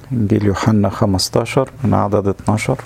إنجيل يوحنا 15 من عدد 12.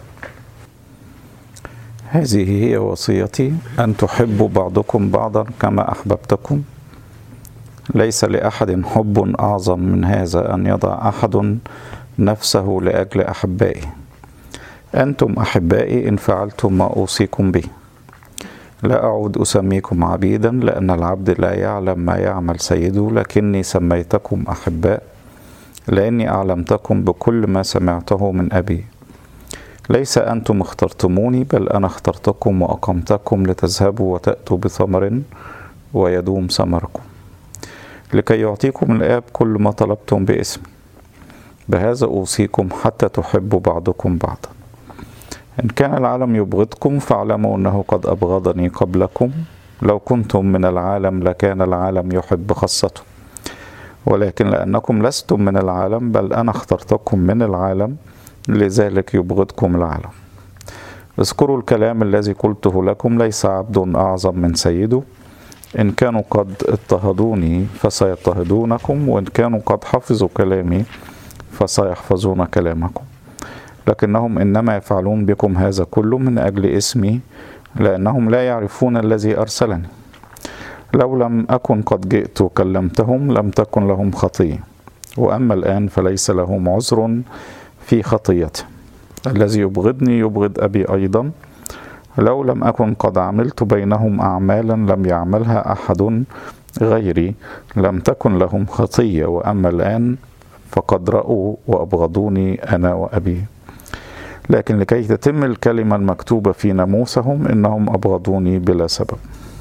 هذه هي وصيتي أن تحبوا بعضكم بعضا كما أحببتكم. ليس لأحد حب أعظم من هذا أن يضع أحد نفسه لأجل أحبائه. أنتم أحبائي إن فعلتم ما أوصيكم به. لا أعود أسميكم عبيدا لأن العبد لا يعلم ما يعمل سيده، لكني سميتكم أحباء لأني أعلمتكم بكل ما سمعته من أبي. ليس أنتم اخترتموني بل أنا اخترتكم وأقمتكم لتذهبوا وتأتوا بثمر ويدوم ثمركم، لكي يعطيكم الآب كل ما طلبتم باسمي. بهذا أوصيكم حتى تحبوا بعضكم بعضا. إن كان العالم يبغضكم فاعلموا أنه قد أبغضني قبلكم. لو كنتم من العالم لكان العالم يحب خاصته، ولكن لأنكم لستم من العالم بل أنا اخترتكم من العالم، لذلك يبغضكم العالم. اذكروا الكلام الذي قلته لكم، ليس عبد أعظم من سيده. إن كانوا قد اضطهدوني فسيضطهدونكم، وإن كانوا قد حفظوا كلامي فسيحفظون كلامكم. لكنهم إنما يفعلون بكم هذا كله من أجل اسمي، لأنهم لا يعرفون الذي أرسلني. لو لم أكن قد جئت وكلمتهم لم تكن لهم خطية، وأما الآن فليس لهم عذر في خطيته. الذي يبغضني يبغض أبي أيضا. لو لم أكن قد عملت بينهم أعمالا لم يعملها أحد غيري لم تكن لهم خطية، وأما الآن فقد رأوا وأبغضوني أنا وأبي. لكن لكي تتم الكلمة المكتوبة في ناموسهم إنهم أبغضوني بلا سبب.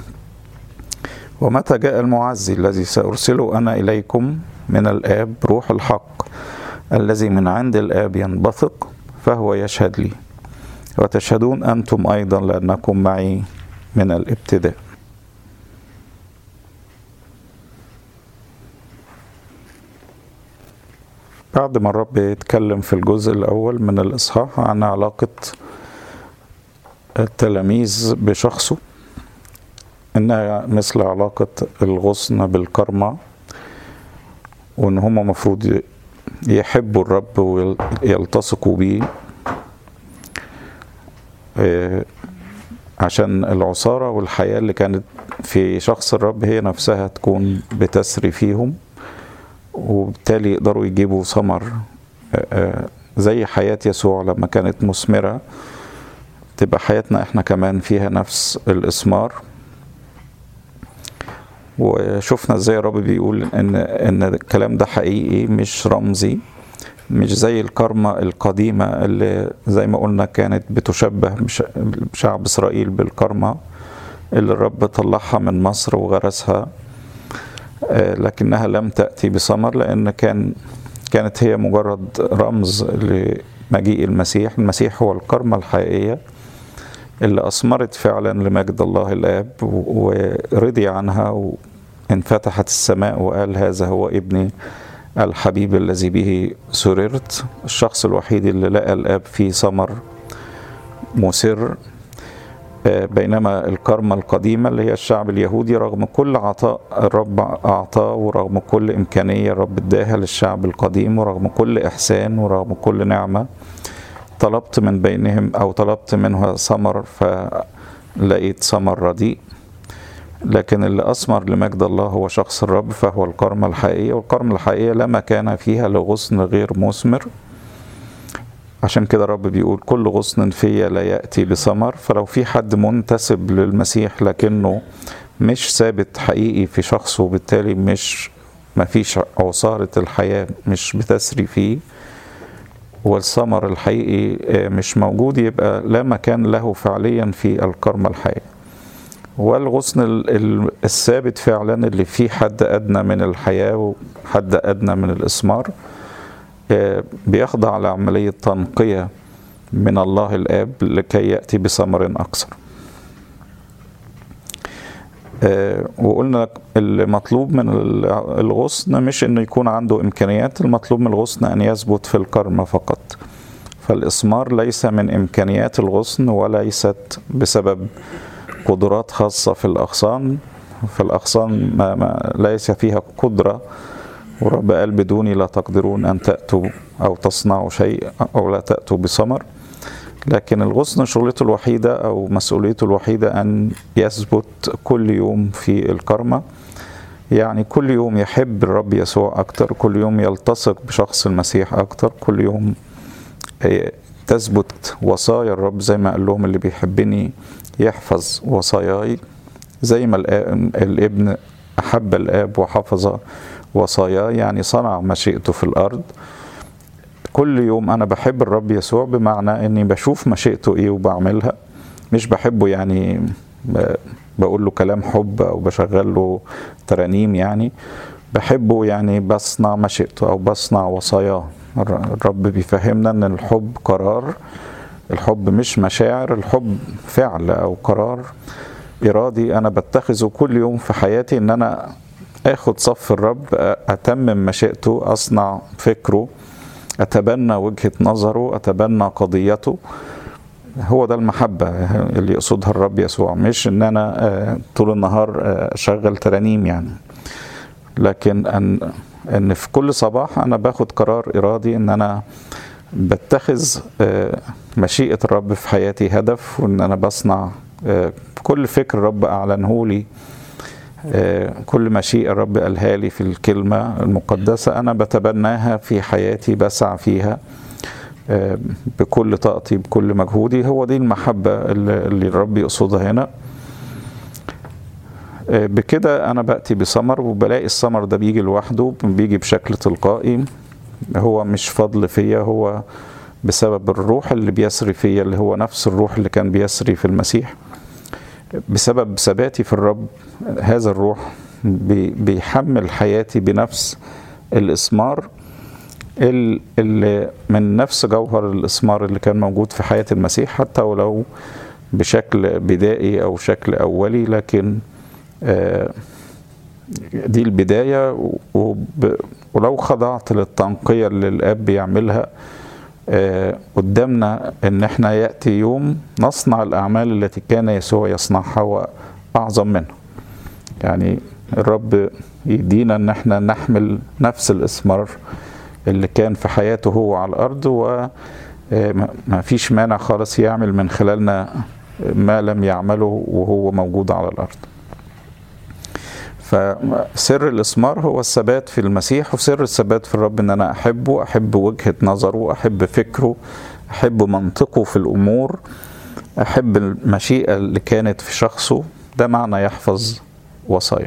ومتى جاء المعزي الذي سأرسله أنا إليكم من الآب، روح الحق الذي من عند الآب ينبثق، فهو يشهد لي، وتشهدون أنتم أيضا لأنكم معي من الابتداء. بعد ما الرب يتكلم في الجزء الأول من الإصحاح عن علاقة التلاميذ بشخصه، إنها مثل علاقة الغصن بالكرمة، وإن هم مفروض يحبوا الرب ويلتصقوا بيه عشان العصارة والحياة اللي كانت في شخص الرب هي نفسها تكون بتسري فيهم، وبالتالي يقدروا يجيبوا ثمر زي حياة يسوع لما كانت مثمرة، تبقى حياتنا احنا كمان فيها نفس الإثمار. وشفنا ازاي الرب بيقول ان الكلام ده حقيقي مش رمزي، مش زي الكرمة القديمة اللي زي ما قلنا كانت بتشبه شعب إسرائيل بالكرمة اللي الرب طلعها من مصر وغرسها، لكنها لم تأتي بثمر لأن كانت هي مجرد رمز لمجيء المسيح. المسيح هو الكرمة الحقيقية اللي أثمرت فعلا لمجد الله الآب، ورضي عنها وانفتحت السماء وقال هذا هو ابني الحبيب الذي به سررت. الشخص الوحيد اللي لقى الآب فيه ثمر مسر. بينما الكرمة القديمة اللي هي الشعب اليهودي، رغم كل عطاء الرب أعطاه ورغم كل إمكانية الرب اداها للشعب القديم ورغم كل إحسان ورغم كل نعمة، طلبت من بينهم أو طلبت منها ثمر فلقيت ثمر رديء. لكن اللي أثمر لمجد الله هو شخص الرب، فهو الكرمة الحقيقية، والكرمة الحقيقية لا مكان فيها لغصن غير مثمر. عشان كده الرب بيقول كل غصن فيا لا يأتي بثمر. فلو في حد منتسب للمسيح لكنه مش ثابت حقيقي في شخصه، وبالتالي ما فيش عصارة الحياة مش بتسري فيه، والثمر الحقيقي مش موجود، يبقى لا مكان له فعليا في الكرمة الحقيقية. والغصن الثابت فعلا اللي فيه حد أدنى من الحياة وحد أدنى من الإثمار بيخضع لعملية تنقية من الله الآب لكي يأتي بثمر أكثر. وقلنا المطلوب من الغصن مش إنه يكون عنده إمكانيات، المطلوب من الغصن أن يثبت في الكرمة فقط. فالإثمار ليس من إمكانيات الغصن وليست بسبب قدرات خاصة في الأغصان. فالأغصان ليس فيها قدرة ورب قال بدوني لا تقدرون أن تأتوا أو تصنعوا شيء أو لا تأتوا بثمر. لكن الغصن شغلته الوحيدة أو مسؤوليته الوحيدة أن يثبت كل يوم في الكرمة، يعني كل يوم يحب الرب يسوع أكتر، كل يوم يلتصق بشخص المسيح أكتر، كل يوم تثبت وصايا الرب زي ما قال لهم اللي بيحبني يحفظ وصاياي، زي ما الابن أحب الآب وحفظ وصاياه، يعني صنع مشيئته في الأرض. كل يوم أنا بحب الرب يسوع بمعنى أني بشوف مشيئته إيه وبعملها، مش بحبه يعني بقول له كلام حب أو بشغل له ترانيم، يعني بحبه يعني بصنع مشيئته أو بصنع وصاياه. الرب بيفهمنا أن الحب قرار، الحب مش مشاعر، الحب فعل أو قرار إرادي أنا بتخذه كل يوم في حياتي، أن أنا أخد صف الرب، أتمم مشيئته، أصنع فكره، أتبنى وجهة نظره، أتبنى قضيته. هو ده المحبة اللي يقصدها الرب يسوع، مش ان انا طول النهار اشغل ترانيم يعني، لكن ان في كل صباح انا باخد قرار ارادي ان انا بتخذ مشيئة الرب في حياتي هدف، وان انا بصنع كل فكر الرب اعلنه لي، كل مشيئة الرب قالها لي في الكلمة المقدسة انا بتبناها في حياتي، بسعى فيها بكل طاقتي بكل مجهودي. هو دي المحبة اللي الرب يقصدها هنا. بكده أنا بأتي بثمر، وبلاقي الثمر ده بيجي لوحده، بيجي بشكل تلقائي، هو مش فضل فيا، هو بسبب الروح اللي بيسري فيا، اللي هو نفس الروح اللي كان بيسري في المسيح. بسبب ثباتي في الرب هذا الروح بيحمل حياتي بنفس الإثمار اللي من نفس جوهر الإثمار اللي كان موجود في حياة المسيح، حتى ولو بشكل بدائي أو شكل أولي، لكن دي البداية. ولو خضعت للتنقية اللي الآب بيعملها قدامنا، إن احنا يأتي يوم نصنع الأعمال التي كان يسوع يصنعها وأعظم منها. يعني الرب يدينا إن احنا نحمل نفس الإثمار اللي كان في حياته هو على الأرض، وما فيش مانع خالص يعمل من خلالنا ما لم يعمله وهو موجود على الأرض. فسر الإثمار هو الثبات في المسيح، وسر الثبات في الرب إن أنا أحبه، أحب وجهة نظره، أحب فكره، أحب منطقه في الأمور، أحب المشيئة اللي كانت في شخصه. ده معنى يحفظ وصايا.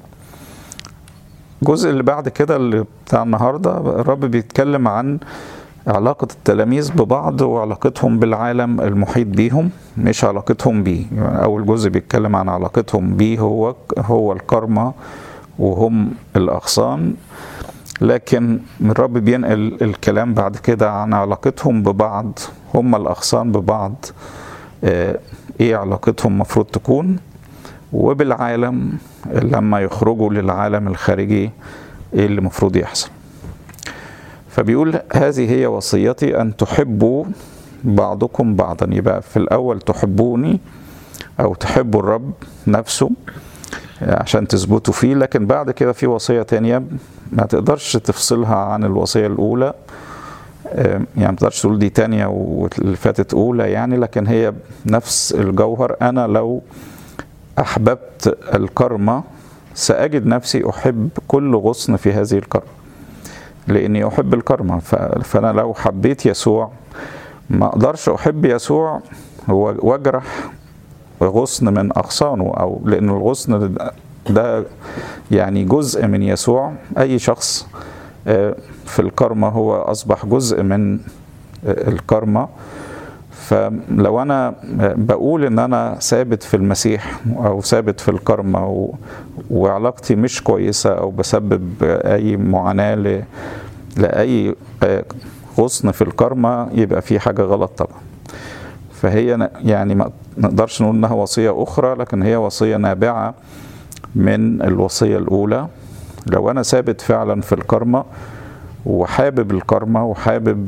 الجزء اللي بعد كده اللي بتاع النهاردة، الرب بيتكلم عن علاقة التلاميذ ببعض وعلاقتهم بالعالم المحيط بيهم، مش علاقتهم بيه. يعني أول جزء بيتكلم عن علاقتهم بيه، هو الكرمة وهم الأغصان، لكن الرب بينقل الكلام بعد كده عن علاقتهم ببعض، هم الأغصان ببعض، إيه علاقتهم مفروض تكون، وبالعالم لما يخرجوا للعالم الخارجي إيه اللي مفروض يحصل. فبيقول هذه هي وصيتي أن تحبوا بعضكم بعضا. يبقى في الأول تحبوني أو تحبوا الرب نفسه عشان تثبتوا فيه، لكن بعد كده في وصية تانية ما تقدرش تفصلها عن الوصية الأولى، يعني ما تقدرش تقول دي تانية واللي فاتت أولى يعني، لكن هي نفس الجوهر. أنا لو أحببت الكرمة سأجد نفسي أحب كل غصن في هذه الكرمة، لأني أحب الكرمة. فأنا لو حبيت يسوع ما أقدرش أحب يسوع وأجرح غصن من أغصانه، أو لأن الغصن ده يعني جزء من يسوع. أي شخص في الكرمة هو أصبح جزء من الكرمة. فلو أنا بقول إن أنا ثابت في المسيح أو ثابت في الكرمة وعلاقتي مش كويسة أو بسبب أي معاناة لأي غصن في الكرمة، يبقى في حاجة غلط طبعا. فهي يعني ما نقدرش نقول إنها وصية أخرى، لكن هي وصية نابعة من الوصية الأولى. لو أنا ثابت فعلا في الكرمة وحابب الكرمة وحابب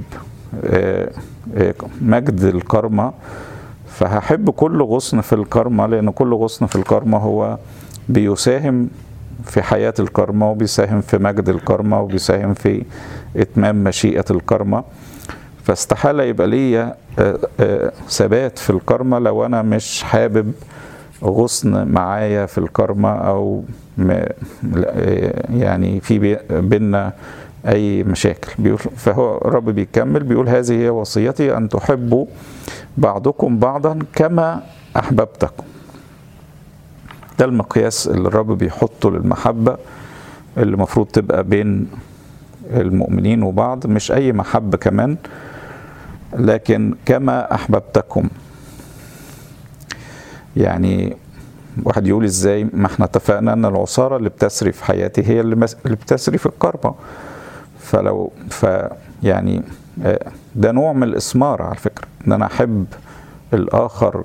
مجد الكرمة، فهحب كل غصن في الكرمة، لأن كل غصن في الكرمة هو بيساهم في حياة الكرمة، وبيساهم في مجد الكرمة، وبيساهم في إتمام مشيئة الكرمة. فاستحالة يبقى ليا ثبات في الكرمة لو أنا مش حابب غصن معايا في الكرمة، أو يعني في بيننا أي مشاكل. فهو الرب بيكمل بيقول هذه هي وصيتي أن تحبوا بعضكم بعضا كما أحببتكم. ده المقياس اللي الرب بيحطه للمحبة اللي المفروض تبقى بين المؤمنين وبعض، مش أي محبة كمان، لكن كما أحببتكم. يعني واحد يقول ازاي؟ ما احنا اتفقنا ان العصارة اللي بتسري في حياتي هي اللي بتسري في الكرمة. يعني ده نوع من الإثمار على فكرة، ان انا احب الآخر،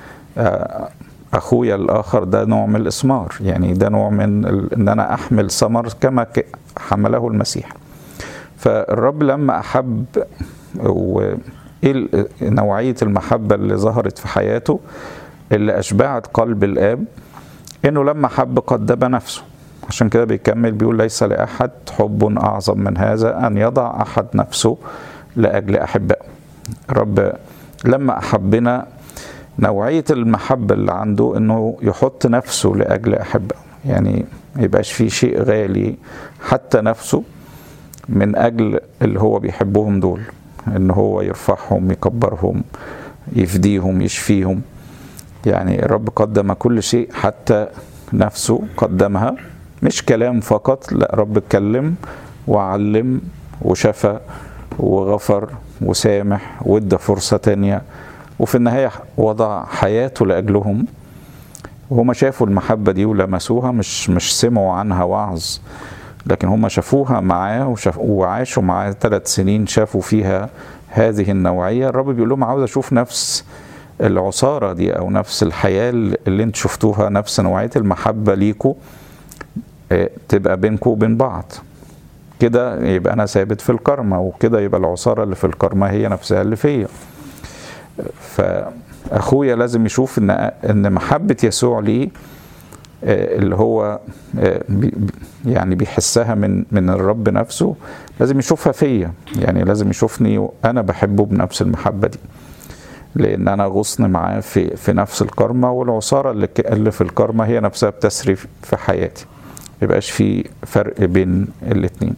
أخويا الآخر، ده نوع من الإثمار. يعني ده نوع من ان انا احمل ثمر كما حمله المسيح. فالرب لما أحب، وإيه نوعية المحبة اللي ظهرت في حياته اللي أشبعت قلب الآب؟ إنه لما حب قدم نفسه. عشان كده بيكمل بيقول ليس لأحد حب أعظم من هذا أن يضع أحد نفسه لأجل أحبائه. الرب لما أحبنا، نوعية المحبة اللي عنده إنه يحط نفسه لأجل أحبائه. يعني ميبقاش فيه شيء غالي حتى نفسه من أجل اللي هو بيحبهم دول، إن هو يرفعهم، يكبرهم، يفديهم، يشفيهم. يعني الرب قدم كل شيء، حتى نفسه قدمها. مش كلام فقط، لا، رب اتكلم وعلم وشفى وغفر وسامح وادى فرصة تانية، وفي النهاية وضع حياته لأجلهم. وهم شافوا المحبة دي ولمسوها، مش سمعوا عنها وعظ، لكن هم شافوها معاه وعاشوا معاه 3 سنين، شافوا فيها هذه النوعية. الرب بيقول لهم عاوز أشوف نفس العصارة دي، أو نفس الحياة اللي انت شفتوها، نفس نوعية المحبة ليكوا تبقى بينكوا وبين بعض. كده يبقى أنا ثابت في الكرمة، وكده يبقى العصارة اللي في الكرمة هي نفسها اللي فيا. فأخويا لازم يشوف إن محبة يسوع ليه، اللي هو يعني بيحسها من الرب نفسه، لازم يشوفها فيا. يعني لازم يشوفني وأنا بحبه بنفس المحبة دي، لأن أنا غصن معاه في نفس الكرمة، والعصارة اللي في الكرمة هي نفسها بتسري في حياتي. ميبقاش في فرق بين الاتنين.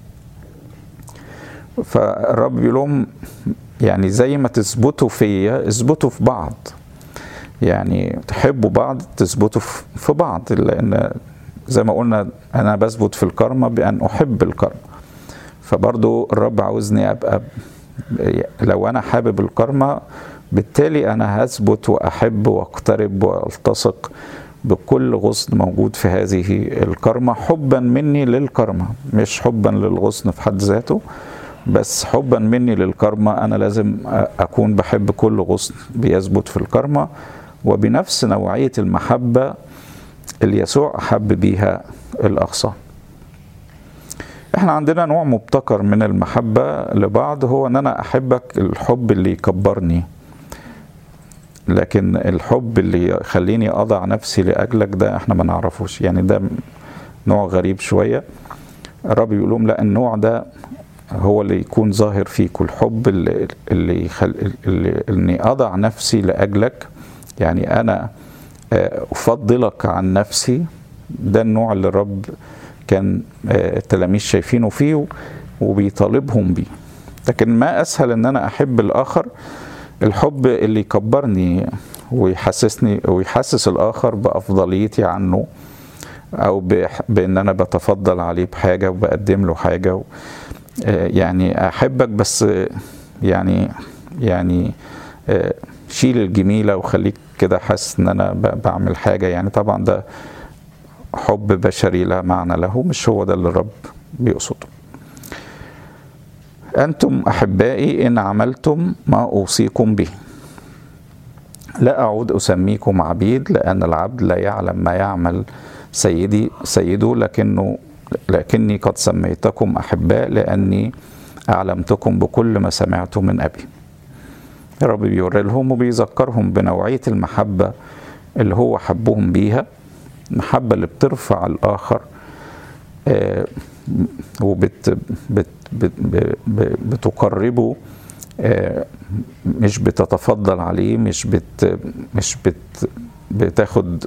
فالرب بيقول لهم يعني زي ما تثبتوا فيا اثبتوا في بعض. يعني تحبوا بعض، تثبتوا في بعض، لأن زي ما قلنا أنا بثبت في الكرمة بأن أحب الكرمة. فبرضو الرب عاوزني أبقى، لو أنا حابب الكرمة بالتالي أنا هثبت وأحب وأقترب وألتصق بكل غصن موجود في هذه الكرمة، حبا مني للكرمة، مش حبا للغصن في حد ذاته، بس حبا مني للكرمة. أنا لازم أكون بحب كل غصن بيثبت في الكرمة، وبنفس نوعية المحبة اللي يسوع أحب بيها الأغصان. احنا عندنا نوع مبتكر من المحبة لبعض، هو ان انا احبك الحب اللي يكبرني، لكن الحب اللي يخليني اضع نفسي لاجلك ده احنا ما نعرفوش. يعني ده نوع غريب شوية. الرب يقول لهم لا، النوع ده هو اللي يكون ظاهر فيك، الحب اللي اني اضع نفسي لاجلك. يعني انا افضلك عن نفسي. ده النوع اللي الرب كان التلاميذ شايفينه فيه وبيطالبهم بيه. لكن ما أسهل أن أنا أحب الآخر الحب اللي يكبرني ويحسسني ويحسس الآخر بأفضليتي عنه، أو بأن أنا بتفضل عليه بحاجة وبقدم له حاجة. يعني أحبك بس يعني شيل الجميلة وخليك كده حاسس أن أنا بعمل حاجة. يعني طبعا ده حب بشري لا معنى له، مش هو ده اللي الرب بيقصده. أنتم أحبائي إن عملتم ما أوصيكم به، لا أعود أسميكم عبيد، لأن العبد لا يعلم ما يعمل سيده، لكني قد سميتكم أحباء لأني أعلمتكم بكل ما سمعت من أبي. الرب بيوري لهم وبيذكرهم بنوعية المحبة اللي هو حبهم بيها، المحبة اللي بترفع الآخر وبتقربه، مش بتتفضل عليه، مش بتاخد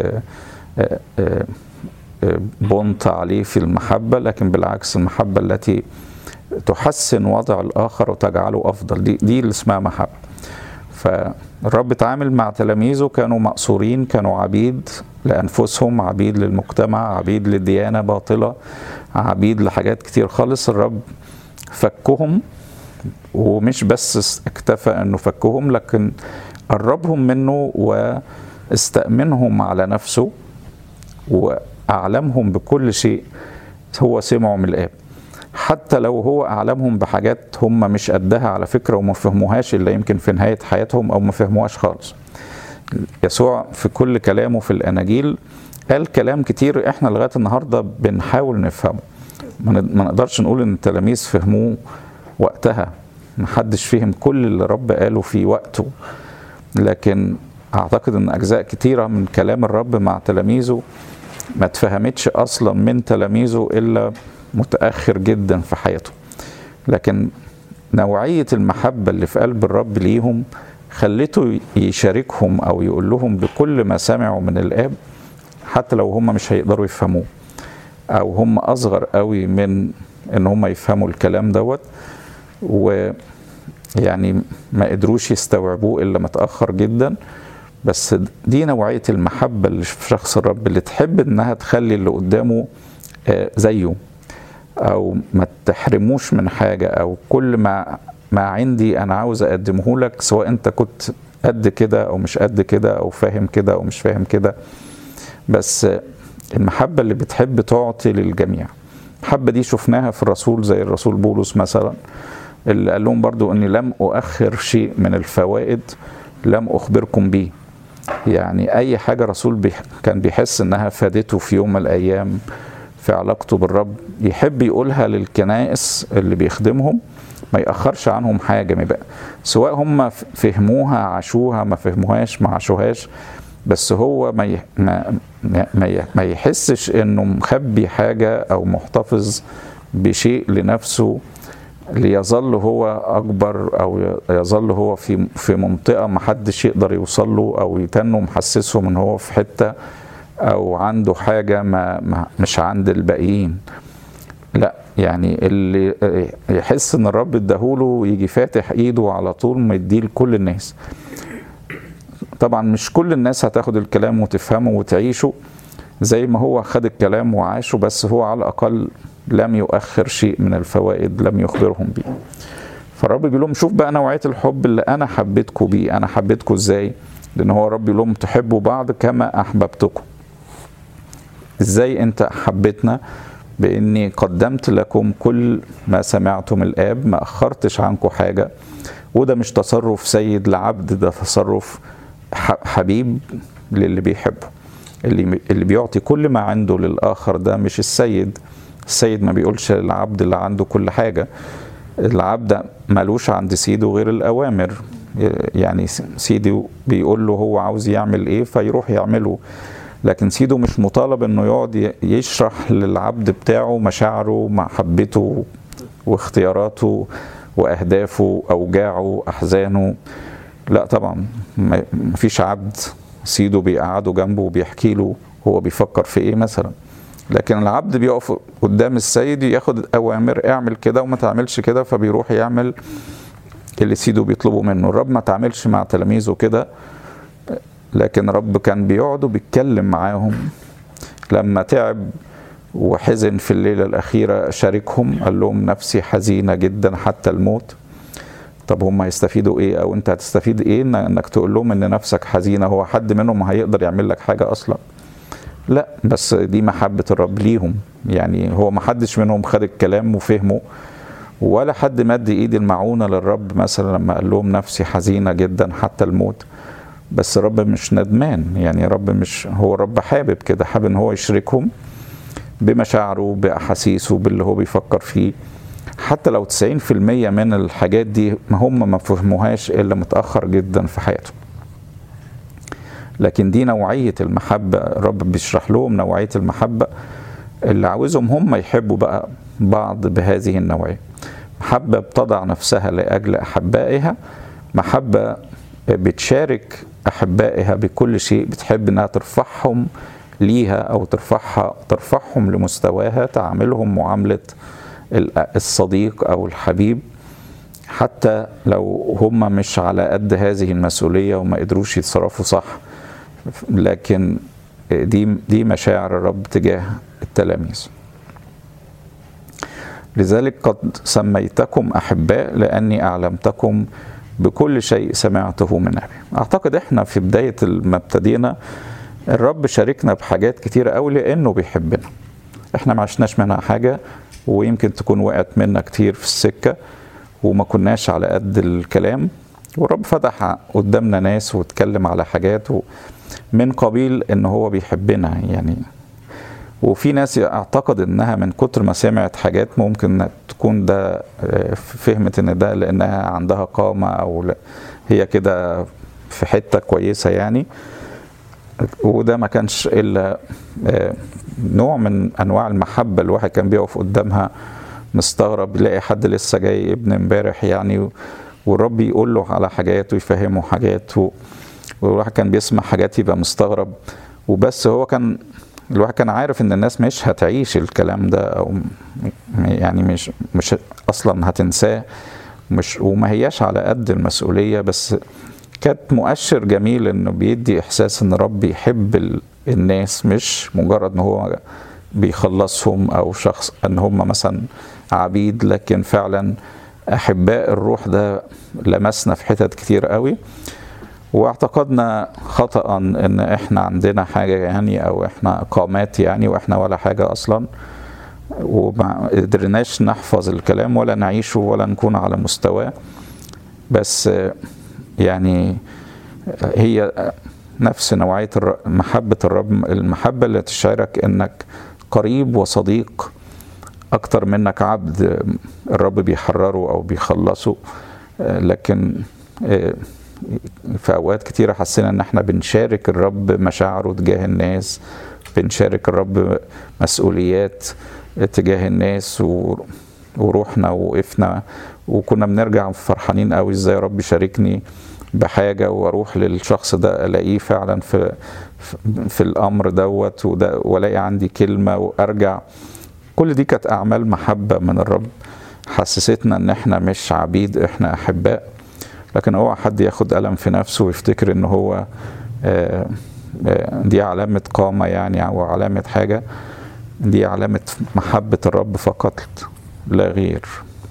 بونت عليه في المحبة، لكن بالعكس المحبة التي تحسن وضع الآخر وتجعله أفضل، دي اللي اسمها محبة. فالرب اتعامل مع تلاميذه كانوا مأسورين، كانوا عبيد لأنفسهم، عبيد للمجتمع، عبيد للديانة باطلة، عبيد لحاجات كتير خالص. الرب فكهم، ومش بس اكتفى انه فكهم، لكن قربهم منه واستأمنهم على نفسه وأعلمهم بكل شيء هو سمعه من الآب، حتى لو هو أعلمهم بحاجات هم مش قدها على فكرة وما فهموهاش إلا يمكن في نهاية حياتهم أو ما فهموهاش خالص. يسوع في كل كلامه في الأناجيل قال كلام كتير احنا لغاية النهاردة بنحاول نفهمه، ما نقدرش نقول ان التلاميذ فهموه وقتها، محدش فهم كل اللي رب قاله في وقته، لكن اعتقد ان اجزاء كتيرة من كلام الرب مع تلاميذه ما اتفهمتش اصلا من تلاميذه الا متأخر جدا في حياته. لكن نوعية المحبة اللي في قلب الرب ليهم خلته يشاركهم او يقول لهم بكل ما سمعوا من الآب، حتى لو هم مش هيقدروا يفهموه او هم اصغر قوي من ان هم يفهموا الكلام دوت، ويعني ما قدروش يستوعبوه الا متأخر جدا. بس دي نوعية المحبة اللي في شخص الرب، اللي تحب انها تخلي اللي قدامه زيه، او ما تحرموش من حاجة، او كل ما عندي انا عاوز اقدمه لك، سواء انت كنت قد كده او مش قد كده، او فاهم كده او مش فاهم كده. بس المحبة اللي بتحب تعطي للجميع. المحبة دي شفناها في الرسول زي الرسول بولس مثلا، اللي قال لهم برضو اني لم اؤخر شيء من الفوائد لم اخبركم به. يعني اي حاجة رسول كان بيحس انها فادته في يوم من الايام في علاقته بالرب يحب يقولها للكنائس اللي بيخدمهم، ما يأخرش عنهم حاجة، سواء هم فهموها عاشوها ما فهموهاش ما عاشوهاش، بس هو ما يحسش انه مخبي حاجة او محتفظ بشيء لنفسه ليظل هو اكبر، او يظل هو في منطقة ما حدش يقدر يوصل له، او يتنه محسسهم ان هو في حتة او عنده حاجة مش عند الباقيين. لا، يعني اللي يحس ان الرب اداهوله يجي فاتح ايده على طول ما يديه لكل الناس. طبعا مش كل الناس هتاخد الكلام وتفهمه وتعيشه زي ما هو خد الكلام وعاشه، بس هو على الأقل لم يؤخر شيء من الفوائد لم يخبرهم بيه. فالرب بيقول لهم شوف بقى نوعية الحب اللي أنا حبيتكم بيه. أنا حبيتكم إزاي؟ لأن هو الرب بيقول لهم تحبوا بعض كما أحببتكم. إزاي أنت حبيتنا؟ بإني قدمت لكم كل ما سمعتم الآب، ما أخرتش عنكم حاجة. وده مش تصرف سيد لعبد، ده تصرف حبيب للي بيحبه، اللي بيعطي كل ما عنده للآخر. ده مش السيد. السيد ما بيقولش للعبد اللي عنده كل حاجة. العبد مالوش عند سيده غير الأوامر، يعني سيده بيقول له هو عاوز يعمل ايه فيروح يعمله، لكن سيده مش مطالب انه يقعد يشرح للعبد بتاعه مشاعره محبته واختياراته وأهدافه أوجاعه أحزانه. لا طبعا، مفيش عبد سيده بيقعده جنبه وبيحكي له هو بيفكر في ايه مثلا، لكن العبد بيقف قدام السيد ياخد أوامر، اعمل كده وما تعملش كده، فبيروح يعمل اللي سيده بيطلبه منه. الرب ما تعملش مع تلاميذه كده، لكن الرب كان بيقعد وبيتكلم معاهم. لما تعب وحزن في الليلة الأخيرة شاركهم، قال لهم نفسي حزينة جدا حتى الموت. طب هم هيستفيدوا ايه؟ او انت هتستفيد ايه انك تقول لهم ان نفسك حزينة؟ هو حد منهم هيقدر يعمل لك حاجة اصلا؟ لا، بس دي محبة الرب ليهم. يعني هو ما حدش منهم خد الكلام وفهمه، ولا حد مد ايد المعونة للرب مثلا لما قال لهم نفسي حزينة جدا حتى الموت. بس الرب مش ندمان، يعني الرب مش هو الرب حابب كده، حابب ان هو يشركهم بمشاعره بأحاسيسه باللي هو بيفكر فيه، حتى لو 90% من الحاجات دي ما هم ما فهموهاش إلا متأخر جدا في حياتهم. لكن دي نوعية المحبة. الرب بيشرح لهم نوعية المحبة اللي عاوزهم هم يحبوا بقى بعض بهذه النوعية. محبة بتضع نفسها لأجل أحبائها، محبة بتشارك أحبائها بكل شيء، بتحب أنها ترفعهم ليها أو ترفعهم لمستواها، تعاملهم معاملة الصديق أو الحبيب، حتى لو هم مش على قد هذه المسؤولية وما قدروش يتصرفوا صح. لكن دي مشاعر الرب تجاه التلاميذ. لذلك قد سميتكم أحباء لأني أعلمتكم بكل شيء سمعته من أبي. أعتقد إحنا في بداية ما ابتدينا الرب شاركنا بحاجات كتيرة قوي لأنه بيحبنا. إحنا ما عشناش منها حاجة، ويمكن تكون وقعت منا كتير في السكة وما كناش على قد الكلام، والرب فتح قدامنا ناس واتكلم على حاجات من قبيل إن هو بيحبنا يعني. وفي ناس اعتقد انها من كتر ما سمعت حاجات ممكن تكون ده فهمت ان ده لانها عندها قامة او هي كده في حتة كويسة يعني. وده ما كانش الا نوع من انواع المحبة. الواحد كان بيقف قدامها مستغرب، يلاقي حد لسه جاي ابن امبارح يعني، والرب يقول له على حاجات ويفهمه حاجات، والواحد كان بيسمع حاجات يبقى مستغرب. وبس هو الواحد كان عارف ان الناس مش هتعيش الكلام ده، او يعني مش اصلا هتنساه، وما هياش على قد المسؤولية. بس كانت مؤشر جميل انه بيدي احساس ان رب يحب الناس، مش مجرد ان هو بيخلصهم او شخص ان هم مثلا عبيد، لكن فعلا احباء الروح. ده لمسنا في حتت كتير قوي، واعتقدنا خطأ ان احنا عندنا حاجة يعني، او احنا قامات يعني، واحنا ولا حاجة اصلا، وما قدرناش نحفظ الكلام ولا نعيشه ولا نكون على مستواه. بس يعني هي نفس نوعية محبة الرب، المحبة اللي تشعرك انك قريب وصديق اكتر منك عبد الرب بيحرره او بيخلصه. لكن في اوقات كتيرة حسينا ان احنا بنشارك الرب مشاعره تجاه الناس، بنشارك الرب مسؤوليات تجاه الناس، وروحنا ووقفنا وكنا بنرجع فرحانين قوي ازاي يا رب يشاركني بحاجة، واروح للشخص ده الاقيه فعلا في الامر دوت، والاقي عندي كلمة وارجع. كل دي كانت اعمال محبة من الرب، حسستنا ان احنا مش عبيد، احنا احباء. لكن اوعى حد ياخد ألم في نفسه ويفتكر ان هو دي علامة قامة يعني، او علامة حاجة. دي علامة محبة الرب فقط لا غير.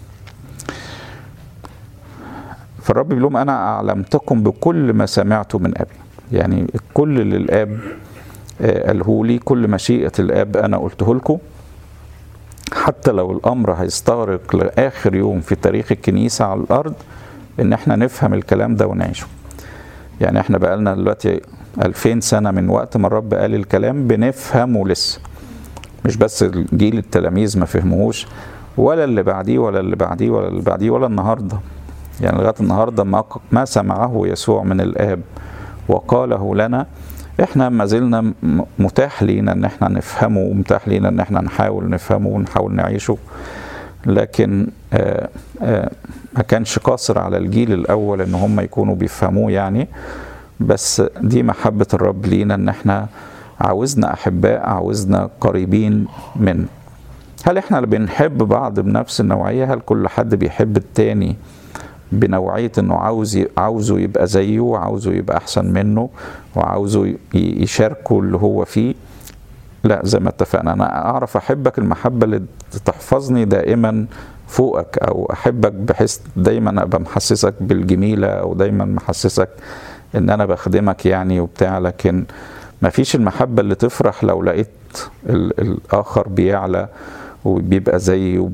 فالرب بيقول لهم انا اعلمتكم بكل ما سمعته من ابي، يعني كل اللي الاب قاله لي، كل مشيئة الاب انا قلته لكم، حتى لو الامر هيستغرق لاخر يوم في تاريخ الكنيسة على الارض ان احنا نفهم الكلام ده ونعيشه. يعني احنا بقالنا دلوقتي 2000 سنة من وقت ما الرب قال الكلام بنفهمه لسه، مش بس جيل التلاميذ ما فهموهوش، ولا اللي بعديه ولا اللي بعديه ولا اللي بعديه ولا النهاردة. يعني لغاية النهاردة ما سمعه يسوع من الآب وقاله لنا، احنا ما زلنا متاح لينا ان احنا نفهمه، ومتاح لينا ان احنا نحاول نفهمه ونحاول نعيشه. لكن ما كانش قاصر على الجيل الأول ان هم يكونوا بيفهموه يعني. بس دي محبة الرب لينا، ان احنا عاوزنا أحباء، عاوزنا قريبين منه. هل احنا اللي بنحب بعض بنفس النوعية؟ هل كل حد بيحب التاني بنوعية انه عاوزه يبقى زيه، وعاوزه يبقى احسن منه، وعاوزه يشاركه اللي هو فيه؟ لا، زي ما اتفقنا، انا اعرف احبك المحبة اللي تحفظني دائما فوقك، او احبك بحيث دايما ابقى محسسك بالجميلة، او دايما محسسك ان انا بخدمك يعني وبتاع. لكن ما فيش المحبة اللي تفرح لو لقيت الاخر بيعلى وبيبقى زيي،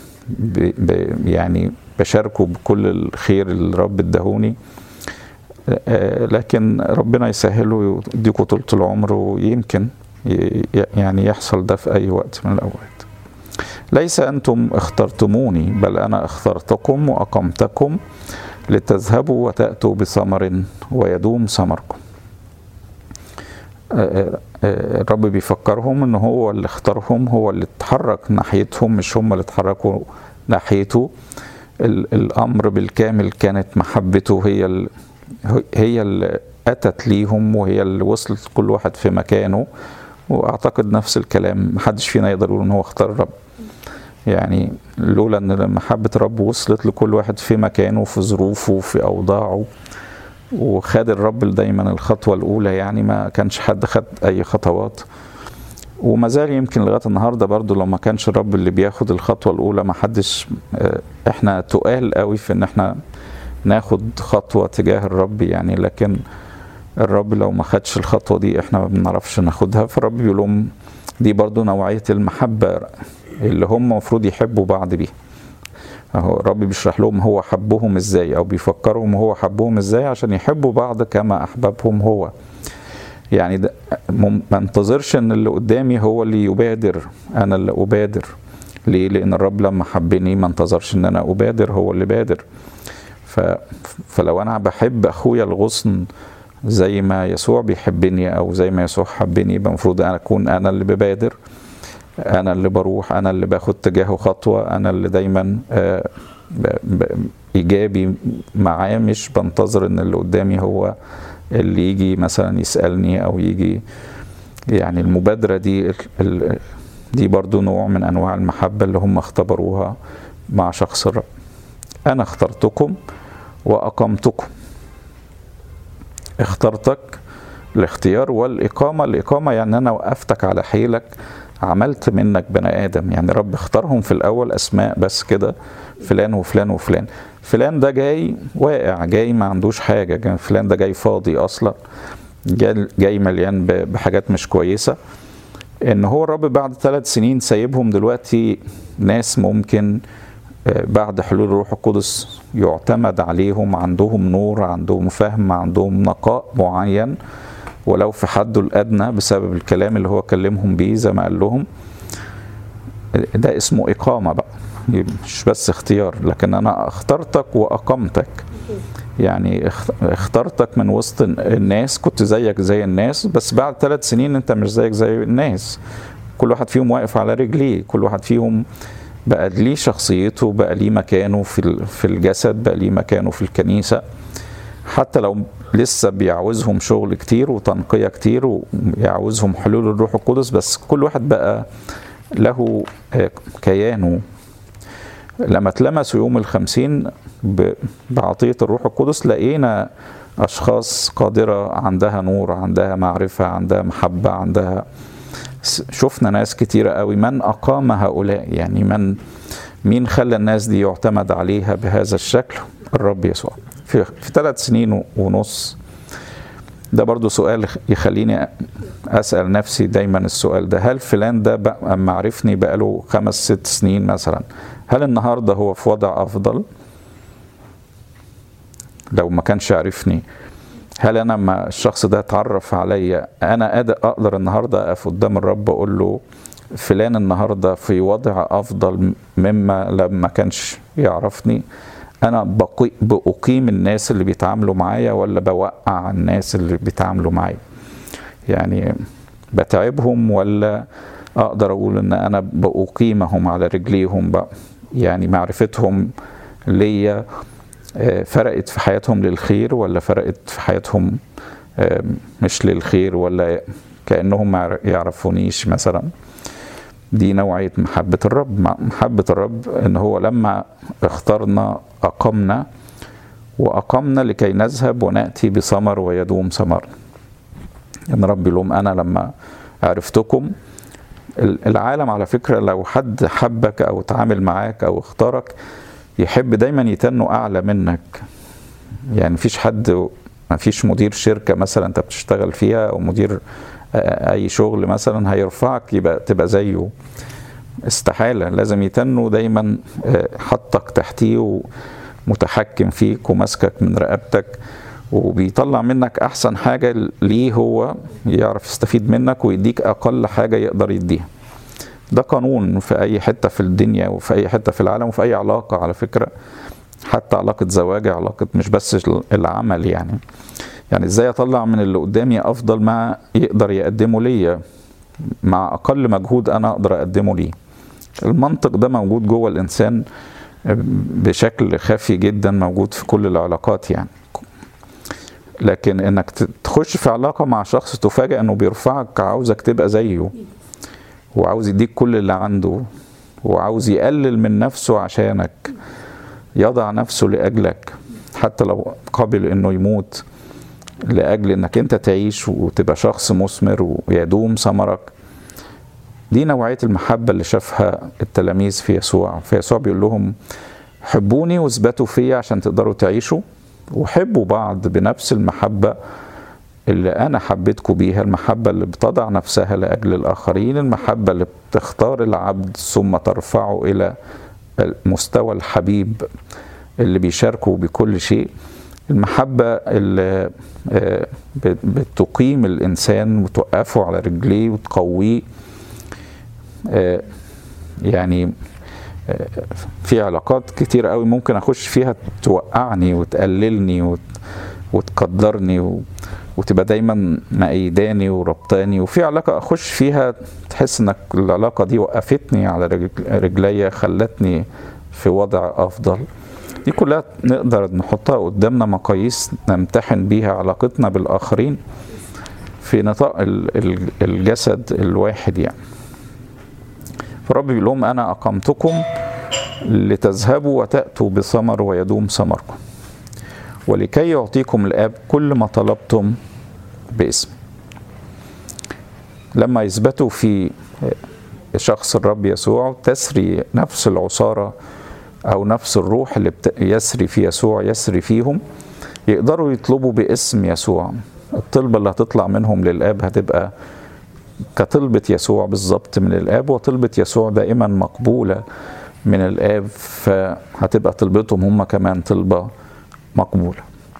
يعني بشاركه بكل الخير اللي رب ادهوني. لكن ربنا يسهله ويديكوا طولة العمر، ويمكن يعني يحصل ده في أي وقت من الأوقات. ليس أنتم اخترتموني، بل أنا اخترتكم وأقمتكم لتذهبوا وتأتوا بثمر ويدوم ثمركم. الرب بيفكرهم ان هو اللي اختارهم، هو اللي اتحرك ناحيتهم مش هم اللي اتحركوا ناحيته. الامر بالكامل كانت محبته هي اللي اتت ليهم، وهي اللي وصلت كل واحد في مكانه. واعتقد نفس الكلام، محدش فينا يقدر يقول ان هو اختار الرب، يعني لولا ان محبة الرب وصلت لكل واحد في مكانه، في ظروفه، في اوضاعه، وخد الرب دايما الخطوة الاولى، يعني ما كانش حد خد اي خطوات. وما زال يمكن لغاية النهاردة برضو لو ما كانش الرب اللي بياخد الخطوة الاولى، ما حدش، احنا تقال قوي في ان احنا ناخد خطوة تجاه الرب يعني، لكن الرب لو ما خدش الخطوة دي احنا ما بنعرفش ناخدها. فالرب بيقول لهم دي برضو نوعية المحبة اللي هم مفروض يحبوا بعض بيها. اهو الرب بيشرح لهم هو حبهم ازاي، او بيفكرهم هو حبهم ازاي عشان يحبوا بعض كما احببهم هو. يعني ده ما انتظرش ان اللي قدامي هو اللي يبادر، انا اللي ابادر. ليه؟ لان الرب لما حبني ما انتظرش ان انا ابادر، هو اللي بادر. فلو انا بحب اخويا الغصن زي ما يسوع بيحبني، او زي ما يسوع حبني، يبقى المفروض انا اكون انا اللي ببادر، انا اللي بروح، انا اللي باخد تجاهه خطوة، انا اللي دايما ايجابي معاه، مش بنتظر ان اللي قدامي هو اللي يجي مثلا يسألني او يجي. يعني المبادرة دي برضو نوع من انواع المحبة اللي هم اختبروها مع شخص الرب. انا اخترتكم واقمتكم. اخترتك، الاختيار والإقامة. الإقامة يعني أنا وقفتك على حيلك، عملت منك بني آدم. يعني رب اختارهم في الأول أسماء بس كده، فلان وفلان وفلان. فلان ده جاي واقع، جاي ما عندوش حاجة، فلان ده جاي فاضي أصلا، جاي مليان بحاجات مش كويسة. إن هو الرب بعد 3 سنين سايبهم دلوقتي ناس ممكن بعد حلول الروح القدس يعتمد عليهم، عندهم نور، عندهم فهم، عندهم نقاء معين ولو في حده الأدنى بسبب الكلام اللي هو كلمهم بيه زي ما قال لهم. ده اسمه إقامة بقى، مش بس اختيار، لكن أنا اخترتك وأقمتك. يعني اخترتك من وسط الناس، كنت زيك زي الناس، بس بعد 3 سنين انت مش زيك زي الناس. كل واحد فيهم واقف على رجليه، كل واحد فيهم بقى ليه شخصيته، بقى ليه مكانه في الجسد، بقى ليه مكانه في الكنيسة. حتى لو لسه بيعوزهم شغل كتير وتنقية كتير ويعوزهم حلول الروح القدس، بس كل واحد بقى له كيانه. لما اتلمسوا يوم 50 بعطية الروح القدس، لقينا أشخاص قادرة، عندها نور، عندها معرفة، عندها محبة، عندها، شفنا ناس كتيرة قوي. من أقام هؤلاء؟ يعني مين خلى الناس دي يعتمد عليها بهذا الشكل؟ الرب يسوع. في 3 سنين ونص. ده برضو سؤال يخليني أسأل نفسي دايما السؤال ده. هل فلان ده أما عرفني بقاله 5-6 سنين مثلا، هل النهاردة هو في وضع أفضل؟ لو ما كانش عرفني، هل أنا ما الشخص ده اتعرف عليا، أنا أقدر النهاردة أقف قدام الرب أقول له فلان النهاردة في وضع أفضل مما لما كانش يعرفني؟ أنا بأقيم الناس اللي بيتعاملوا معايا ولا بوقع الناس اللي بيتعاملوا معايا؟ يعني بتعبهم ولا أقدر أقول إن أنا بأقيمهم على رجليهم بقى؟ يعني معرفتهم ليا فرقت في حياتهم للخير ولا فرقت في حياتهم مش للخير، ولا كأنهم ما يعرفونيش مثلا؟ دي نوعية محبة الرب. محبة الرب إن هو لما اختارنا أقمنا، وأقمنا لكي نذهب ونأتي بثمر ويدوم ثمر. يعني رب لهم أنا لما عرفتكم. العالم على فكرة لو حد حبك أو تعامل معاك أو اختارك، يحب دايما يتنوا أعلى منك. يعني مفيش مدير شركة مثلا أنت بتشتغل فيها أو مدير أي شغل مثلا هيرفعك تبقى زيه، استحالة. لازم يتنوا دايما حطك تحتيه ومتحكم فيك ومسكك من رقبتك وبيطلع منك أحسن حاجة ليه، هو يعرف يستفيد منك ويديك أقل حاجة يقدر يديها. ده قانون في أي حتة في الدنيا وفي أي حتة في العالم وفي أي علاقة على فكرة، حتى علاقة زواج، علاقة مش بس العمل. يعني ازاي اطلع من اللي قدامي افضل ما يقدر يقدمه ليا مع اقل مجهود انا اقدر اقدمه ليه. المنطق ده موجود جوه الانسان بشكل خفي جدا، موجود في كل العلاقات يعني. لكن انك تخش في علاقة مع شخص تفاجأ انه بيرفعك، عاوزك تبقى زيه، وعاوز يديك كل اللي عنده، وعاوز يقلل من نفسه عشانك، يضع نفسه لأجلك، حتى لو قابل انه يموت لأجل انك انت تعيش وتبقى شخص مثمر ويدوم ثمرك. دي نوعية المحبة اللي شافها التلاميذ في يسوع. فيسوع بيقول لهم حبوني واثبتوا فيا عشان تقدروا تعيشوا، وحبوا بعض بنفس المحبة اللي أنا حبيتكم بيها، المحبة اللي بتضع نفسها لأجل الآخرين، المحبة اللي بتختار العبد ثم ترفعه إلى مستوى الحبيب اللي بيشاركه بكل شيء، المحبة اللي بتقيم الإنسان وتوقفه على رجليه وتقويه. يعني في علاقات كتير قوي ممكن أخش فيها توقعني وتقللني وتقدرني وتبقى دايما مأيداني وربطاني، وفي علاقة أخش فيها تحس إنك العلاقة دي وقفتني على رجليا، خلتني في وضع أفضل. دي كلها نقدر نحطها قدامنا مقاييس نمتحن بيها علاقتنا بالآخرين في نطاق الجسد الواحد يعني. فرب بيقول لهم أنا أقمتكم لتذهبوا وتأتوا بثمر ويدوم ثمركم، ولكي يعطيكم الآب كل ما طلبتم باسم. لما يثبتوا في شخص الرب يسوع تسري نفس العصارة أو نفس الروح اللي يسري في يسوع يسري فيهم، يقدروا يطلبوا باسم يسوع. الطلبة اللي هتطلع منهم للآب هتبقى كطلبة يسوع بالظبط من الآب، وطلبة يسوع دائما مقبولة من الآب، فهتبقى طلبتهم هم كمان طلبة مقبولة.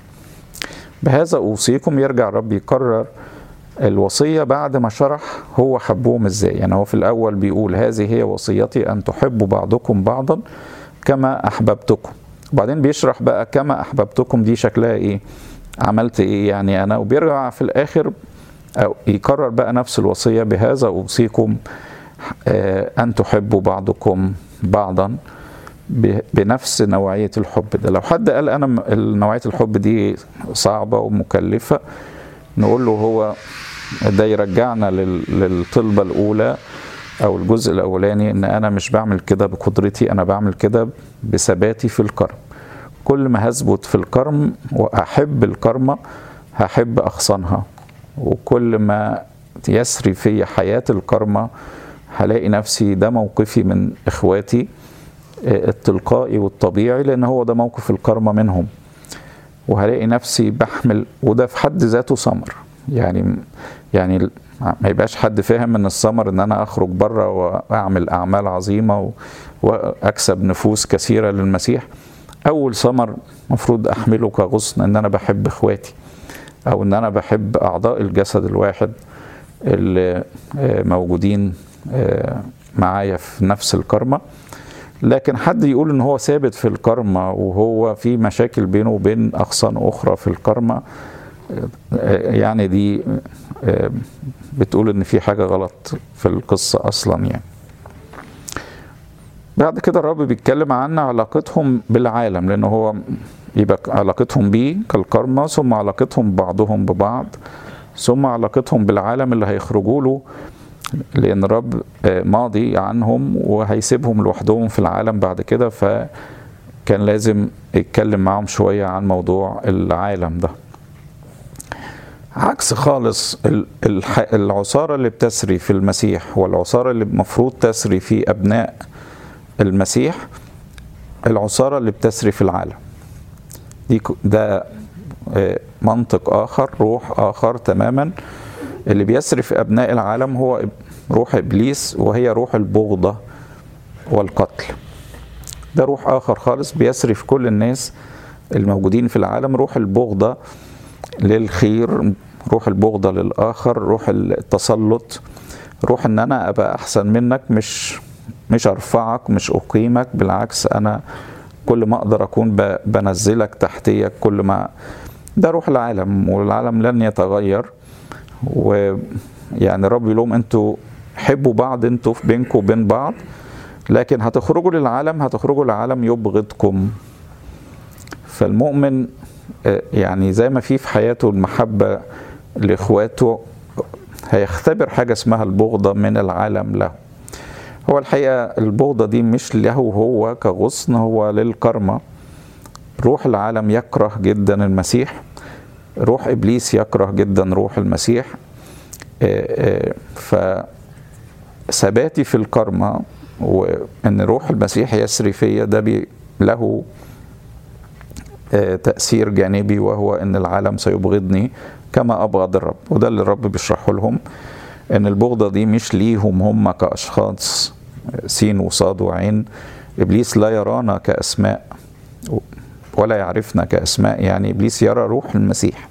بهذا أوصيكم. يرجع الرب يكرر الوصية بعد ما شرح هو حبهم ازاي. يعني هو في الأول بيقول هذه هي وصيتي أن تحبوا بعضكم بعضا كما أحببتكم، وبعدين بيشرح بقى كما أحببتكم دي شكلها ايه، عملت ايه يعني أنا، وبيرجع في الآخر أو يكرر بقى نفس الوصية بهذا أوصيكم أن تحبوا بعضكم بعضا بنفس نوعية الحب ده. لو حد قال أنا نوعية الحب دي صعبة ومكلفة، نقول له هو ده يرجعنا للطلبة الأولى أو الجزء الأولاني، إن أنا مش بعمل كده بقدرتي، أنا بعمل كده بثباتي في الكرم. كل ما هثبت في الكرم وأحب الكرمة هحب أغصانها، وكل ما يسري في حياة الكرمة هلاقي نفسي ده موقفي من إخواتي التلقائي والطبيعي، لأن هو ده موقف الكرمة منهم، وهلاقي نفسي بحمل، وده في حد ذاته ثمر. يعني ما يبقاش حد فاهم ان الثمر ان انا اخرج بره واعمل اعمال عظيمة واكسب نفوس كثيرة للمسيح. اول ثمر مفروض احمله كغصن ان انا بحب اخواتي، او ان انا بحب اعضاء الجسد الواحد اللي موجودين معايا في نفس الكرمة. لكن حد يقول ان هو ثابت في الكرمة وهو في مشاكل بينه وبين اغصان اخرى في الكرمة، يعني دي بتقول ان في حاجة غلط في القصة اصلا يعني. بعد كده الرب بيتكلم عن علاقتهم بالعالم، لانه هو يبقى علاقتهم بيه كالكرمة، ثم علاقتهم بعضهم ببعض، ثم علاقتهم بالعالم اللي هيخرجوا له، لأن الرب ماضي عنهم وهيسيبهم لوحدهم في العالم بعد كده، فكان لازم يتكلم معهم شوية عن موضوع العالم ده. عكس خالص العصارة اللي بتسري في المسيح والعصارة اللي المفروض تسري في أبناء المسيح، العصارة اللي بتسري في العالم ده منطق آخر، روح آخر تماما. اللي بيسري في أبناء العالم هو روح إبليس، وهي روح البغضة والقتل. ده روح آخر خالص بيسري في كل الناس الموجودين في العالم، روح البغضة للخير، روح البغضة للآخر، روح التسلط، روح ان انا ابقى احسن منك، مش ارفعك، مش اقيمك، بالعكس انا كل ما اقدر اكون بنزلك تحتيك، كل ما ده روح العالم، والعالم لن يتغير. ويعني الرب يقول لهم انتوا حبوا بعض، انتوا بينكم وبين بعض، لكن هتخرجوا للعالم يبغضكم. فالمؤمن يعني زي ما في حياته المحبة لإخواته، هيختبر حاجة اسمها البغضة من العالم له. هو الحقيقة البغضة دي مش له هو كغصن، هو للكرمة. روح العالم يكره جدا المسيح، روح إبليس يكره جدا روح المسيح. فثباتي في الكرمة وأن روح المسيح يسري فيا ده له تأثير جانبي، وهو أن العالم سيبغضني كما أبغض الرب. وده اللي الرب بيشرحه لهم، أن البغضة دي مش ليهم هم كأشخاص سين وصاد وعين. إبليس لا يرانا كأسماء ولا يعرفنا كأسماء، يعني إبليس يرى روح المسيح،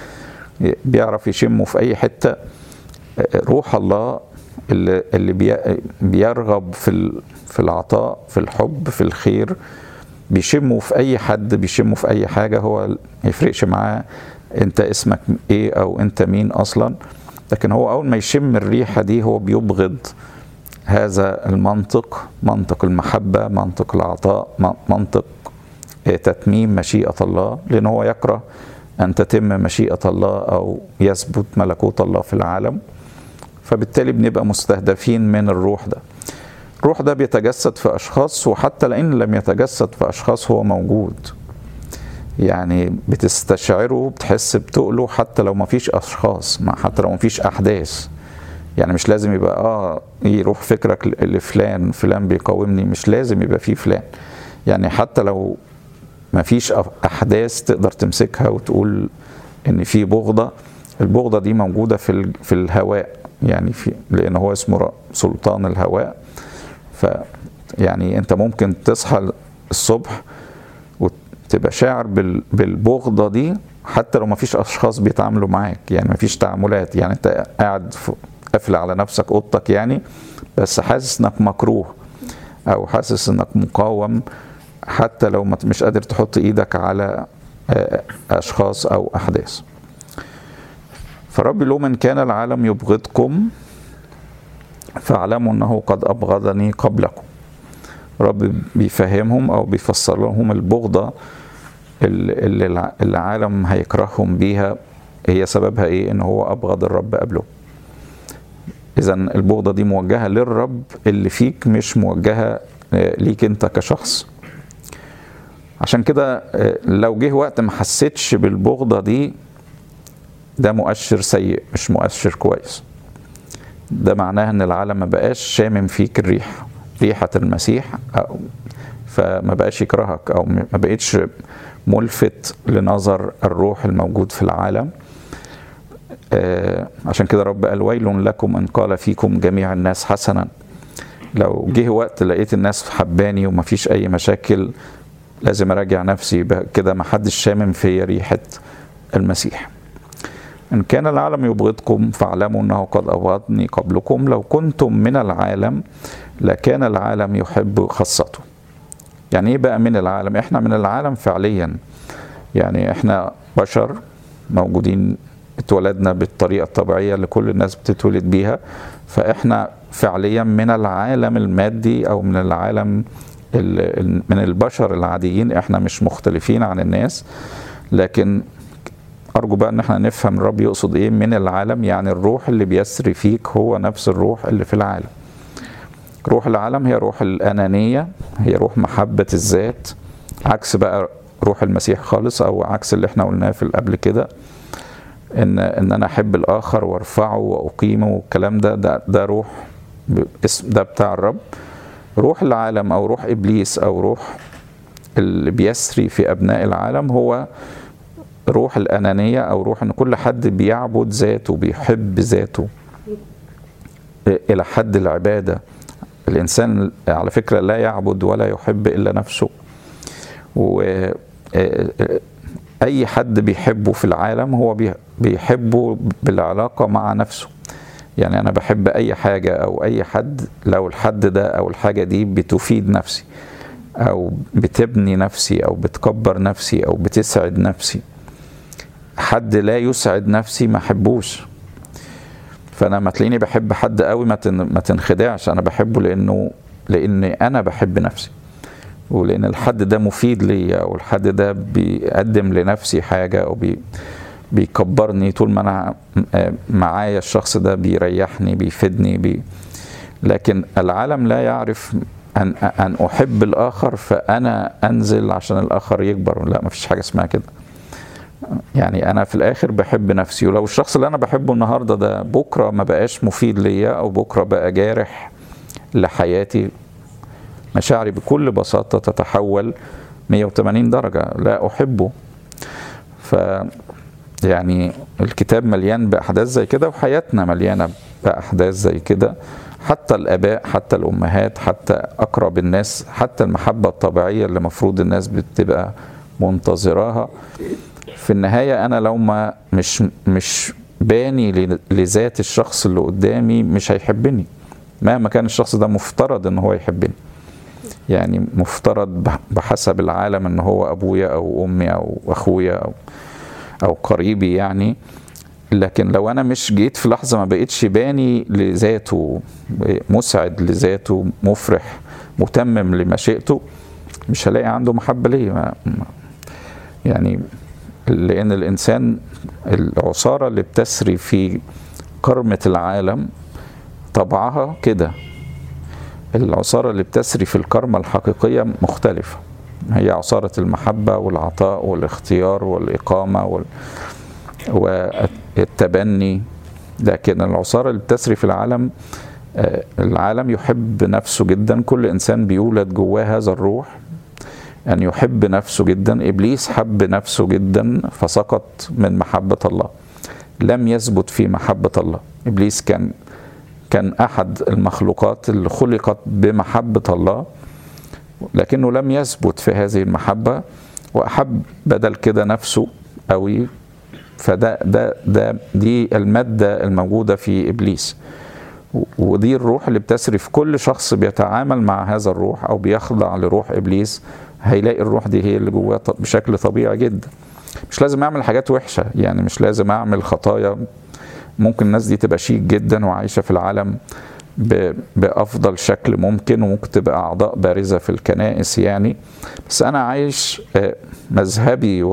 بيعرف يشمه في أي حتة. روح الله اللي بيرغب في العطاء، في الحب، في الخير، بيشمه في أي حد، بيشمه في أي حاجة. هو ما يفرقش معاه أنت اسمك إيه أو أنت مين أصلا، لكن هو أول ما يشم الريحة دي هو بيبغض هذا المنطق، منطق المحبة، منطق العطاء، منطق تتميم مشيئة الله، لأنه هو يكره أن تتم مشيئة الله أو يثبت ملكوت الله في العالم. فبالتالي بنبقى مستهدفين من الروح ده. الروح ده بيتجسد في أشخاص، وحتى لأن لم يتجسد في أشخاص هو موجود، يعني بتستشعره، بتحس بتقله حتى لو ما فيش أشخاص، حتى لو ما فيش أحداث. يعني مش لازم يبقى يروح فكرك فلان بيقاومني، مش لازم يبقى فيه فلان. يعني حتى لو ما فيش أحداث تقدر تمسكها وتقول إن في بغضة، البغضة دي موجودة في الهواء، يعني لأن هو اسمه سلطان الهواء. يعني أنت ممكن تصحى الصبح وتبقى شاعر بالبغضة دي حتى لو ما فيش أشخاص بيتعاملوا معاك، يعني ما فيش تعاملات، يعني أنت قاعد قافل على نفسك أوضتك يعني، بس حاسس إنك مكروه أو حاسس إنك مقاوم، حتى لو مش قادر تحط إيدك على أشخاص أو أحداث. فرب يقول لهم إن كان العالم يبغضكم فاعلموا أنه قد أبغضني قبلكم. رب بيفهمهم أو بيفسر لهم البغضة اللي العالم هيكرههم بيها هي سببها إيه؟ إن هو أبغض الرب قبله. إذن البغضة دي موجهة للرب اللي فيك، مش موجهة ليك أنت كشخص. عشان كده لو جه وقت ما حسيتش بالبغضة دي، ده مؤشر سيء، مش مؤشر كويس. ده معناه ان العالم ما بقاش شامم فيك ريحة المسيح، فما بقاش يكرهك، او ما بقيتش ملفت لنظر الروح الموجود في العالم. عشان كده رب قال ويل لكم ان قال فيكم جميع الناس حسنا. لو جه وقت لقيت الناس حباني وما فيش اي مشاكل، لازم اراجع نفسي كده، ما حدش شامم في ريحة المسيح. إن كان العالم يبغضكم فاعلموا أنه قد أبغضني قبلكم. لو كنتم من العالم لكان العالم يحب خاصته. يعني إيه بقى من العالم؟ إحنا من العالم فعليا، يعني إحنا بشر موجودين، اتولدنا بالطريقة الطبيعية اللي كل الناس بتتولد بيها، فإحنا فعليا من العالم المادي أو من العالم من البشر العاديين. إحنا مش مختلفين عن الناس، لكن أرجو بقى إن احنا نفهم الرب يقصد إيه من العالم. يعني الروح اللي بيسري فيك هو نفس الروح اللي في العالم. روح العالم هي روح الأنانية، هي روح محبة الذات، عكس بقى روح المسيح خالص، أو عكس اللي احنا قلناه في قبل كده، إن أنا أحب الآخر وأرفعه وأقيمه والكلام ده روح ده بتاع الرب. روح العالم أو روح إبليس أو روح اللي بيسري في أبناء العالم هو روح الأنانية، أو روح أن كل حد بيعبد ذاته، بيحب ذاته إلى حد العبادة. الإنسان على فكرة لا يعبد ولا يحب إلا نفسه، وأي حد بيحبه في العالم هو بيحبه بالعلاقة مع نفسه. يعني أنا بحب أي حاجة أو أي حد لو الحد ده أو الحاجة دي بتفيد نفسي أو بتبني نفسي أو بتكبر نفسي أو بتسعد نفسي. حد لا يسعد نفسي ما احبوش. فانا ما تلاقيني بحب حد قوي ما تنخدعش، انا بحبه لان انا بحب نفسي، ولان الحد ده مفيد ليا، او الحد ده بيقدم لنفسي حاجه، او بيكبرني طول ما انا معايا الشخص ده، بيريحني بيفيدني لكن العالم لا يعرف ان احب الاخر فانا انزل عشان الاخر يكبر. لا، مفيش حاجه اسمها كده. يعني انا في الاخر بحب نفسي، ولو الشخص اللي انا بحبه النهارده ده بكره ما بقاش مفيد ليا، او بكره بقى جارح لحياتي، مشاعري بكل بساطه تتحول 180 درجه، لا احبه. يعني الكتاب مليان باحداث زي كده، وحياتنا مليانه باحداث زي كده، حتى الاباء، حتى الامهات، حتى اقرب الناس، حتى المحبه الطبيعيه اللي المفروض الناس بتبقى منتظراها. في النهايه انا لو ما مش باني لذات الشخص اللي قدامي مش هيحبني، مهما كان الشخص ده مفترض ان هو يحبني. يعني مفترض بحسب العالم ان هو ابويا او امي او اخويا او قريبي يعني. لكن لو انا مش جيت في لحظه ما بقيتش باني لذاته، مسعد لذاته، مفرح، متمم لمشيئته، مش هلاقي عنده محبه ليا. يعني لان الانسان العصاره اللي بتسري في كرمه العالم طبعها كده. العصاره اللي بتسري في الكرمه الحقيقيه مختلفه، هي عصاره المحبه والعطاء والاختيار والاقامه والتبني. لكن العصاره اللي بتسري في العالم يحب نفسه جدا. كل انسان بيولد جواه هذا الروح ان يحب نفسه جدا. ابليس حب نفسه جدا فسقط من محبه الله، لم يثبت في محبه الله. ابليس كان احد المخلوقات اللي خلقت بمحبه الله، لكنه لم يثبت في هذه المحبه، واحب بدل كده نفسه قوي. دي المادة الموجودة في إبليس، ودي الروح اللي بتسري في كل شخص بيتعامل مع هذا الروح أو بيخضع لروح إبليس. هيلاقي الروح دي هي اللي جواه بشكل طبيعي جدا. مش لازم أعمل حاجات وحشة، يعني مش لازم أعمل خطايا. ممكن الناس دي تبقى شيك جدا وعايشة في العالم بأفضل شكل ممكن، وممكن تبقى أعضاء بارزة في الكنائس يعني. بس أنا عايش مذهبي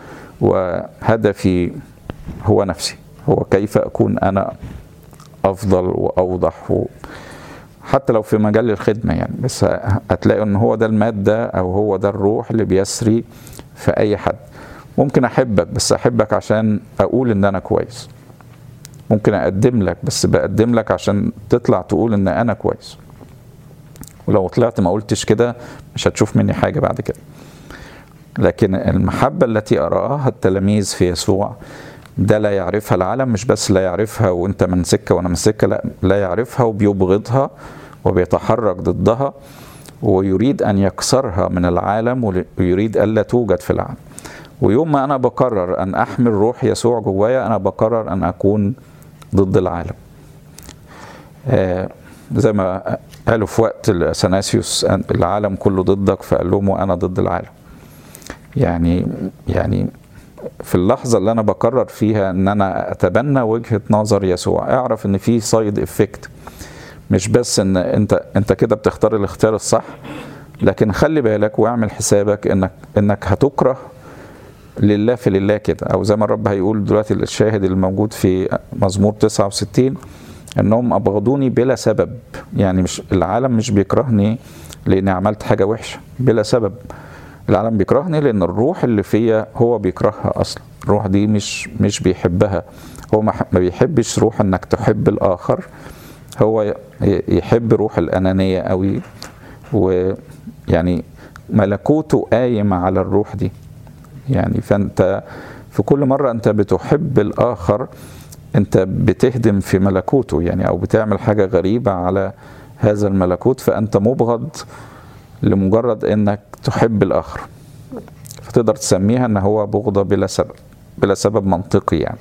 وهدفي هو نفسي، هو كيف أكون أنا أفضل وأوضح، حتى لو في مجال الخدمة يعني. بس هتلاقي أن هو ده المادة أو هو ده الروح اللي بيسري في أي حد. ممكن أحبك، بس أحبك عشان أقول أن أنا كويس. ممكن أقدم لك، بس بقدم لك عشان تطلع تقول أن أنا كويس. ولو طلعت ما قلتش كده مش هتشوف مني حاجة بعد كده. لكن المحبة التي أراها التلاميذ في يسوع ده لا يعرفها العالم. مش بس لا يعرفها وانت من سكة وانا من سكة، لا يعرفها وبيبغضها وبيتحرك ضدها، ويريد أن يكسرها من العالم، ويريد ألا توجد في العالم. ويوم ما أنا بقرر أن أحمل روح يسوع جوايا، أنا بقرر أن أكون ضد العالم. زي ما قالوا في وقت أثناسيوس العالم كله ضدك، فقال لهم وأنا ضد العالم. يعني في اللحظة اللي أنا بقرر فيها أن أنا أتبنى وجهة نظر يسوع، أعرف أن في سايد إفكت. مش بس أن أنت كده بتختار الاختيار الصح، لكن خلي بالك واعمل حسابك أنك هتكره لله في لله كده. أو زي ما الرب هيقول دلوقتي الشاهد الموجود في مزمور 69 أنهم أبغضوني بلا سبب. يعني مش العالم مش بيكرهني لأني عملت حاجة وحشة بلا سبب. العالم بيكرهني لأن الروح اللي فيا هو بيكرهها أصلا. الروح دي مش بيحبها. هو ما بيحبش روح أنك تحب الآخر، هو يحب روح الأنانية قوي. ويعني ملكوته قايم على الروح دي. يعني فأنت في كل مرة أنت بتحب الآخر أنت بتهدم في ملكوته يعني، أو بتعمل حاجة غريبة على هذا الملكوت. فأنت مبغض لمجرد أنك تحب الآخر، فتقدر تسميها أنه هو بغضة بلا سبب منطقي يعني.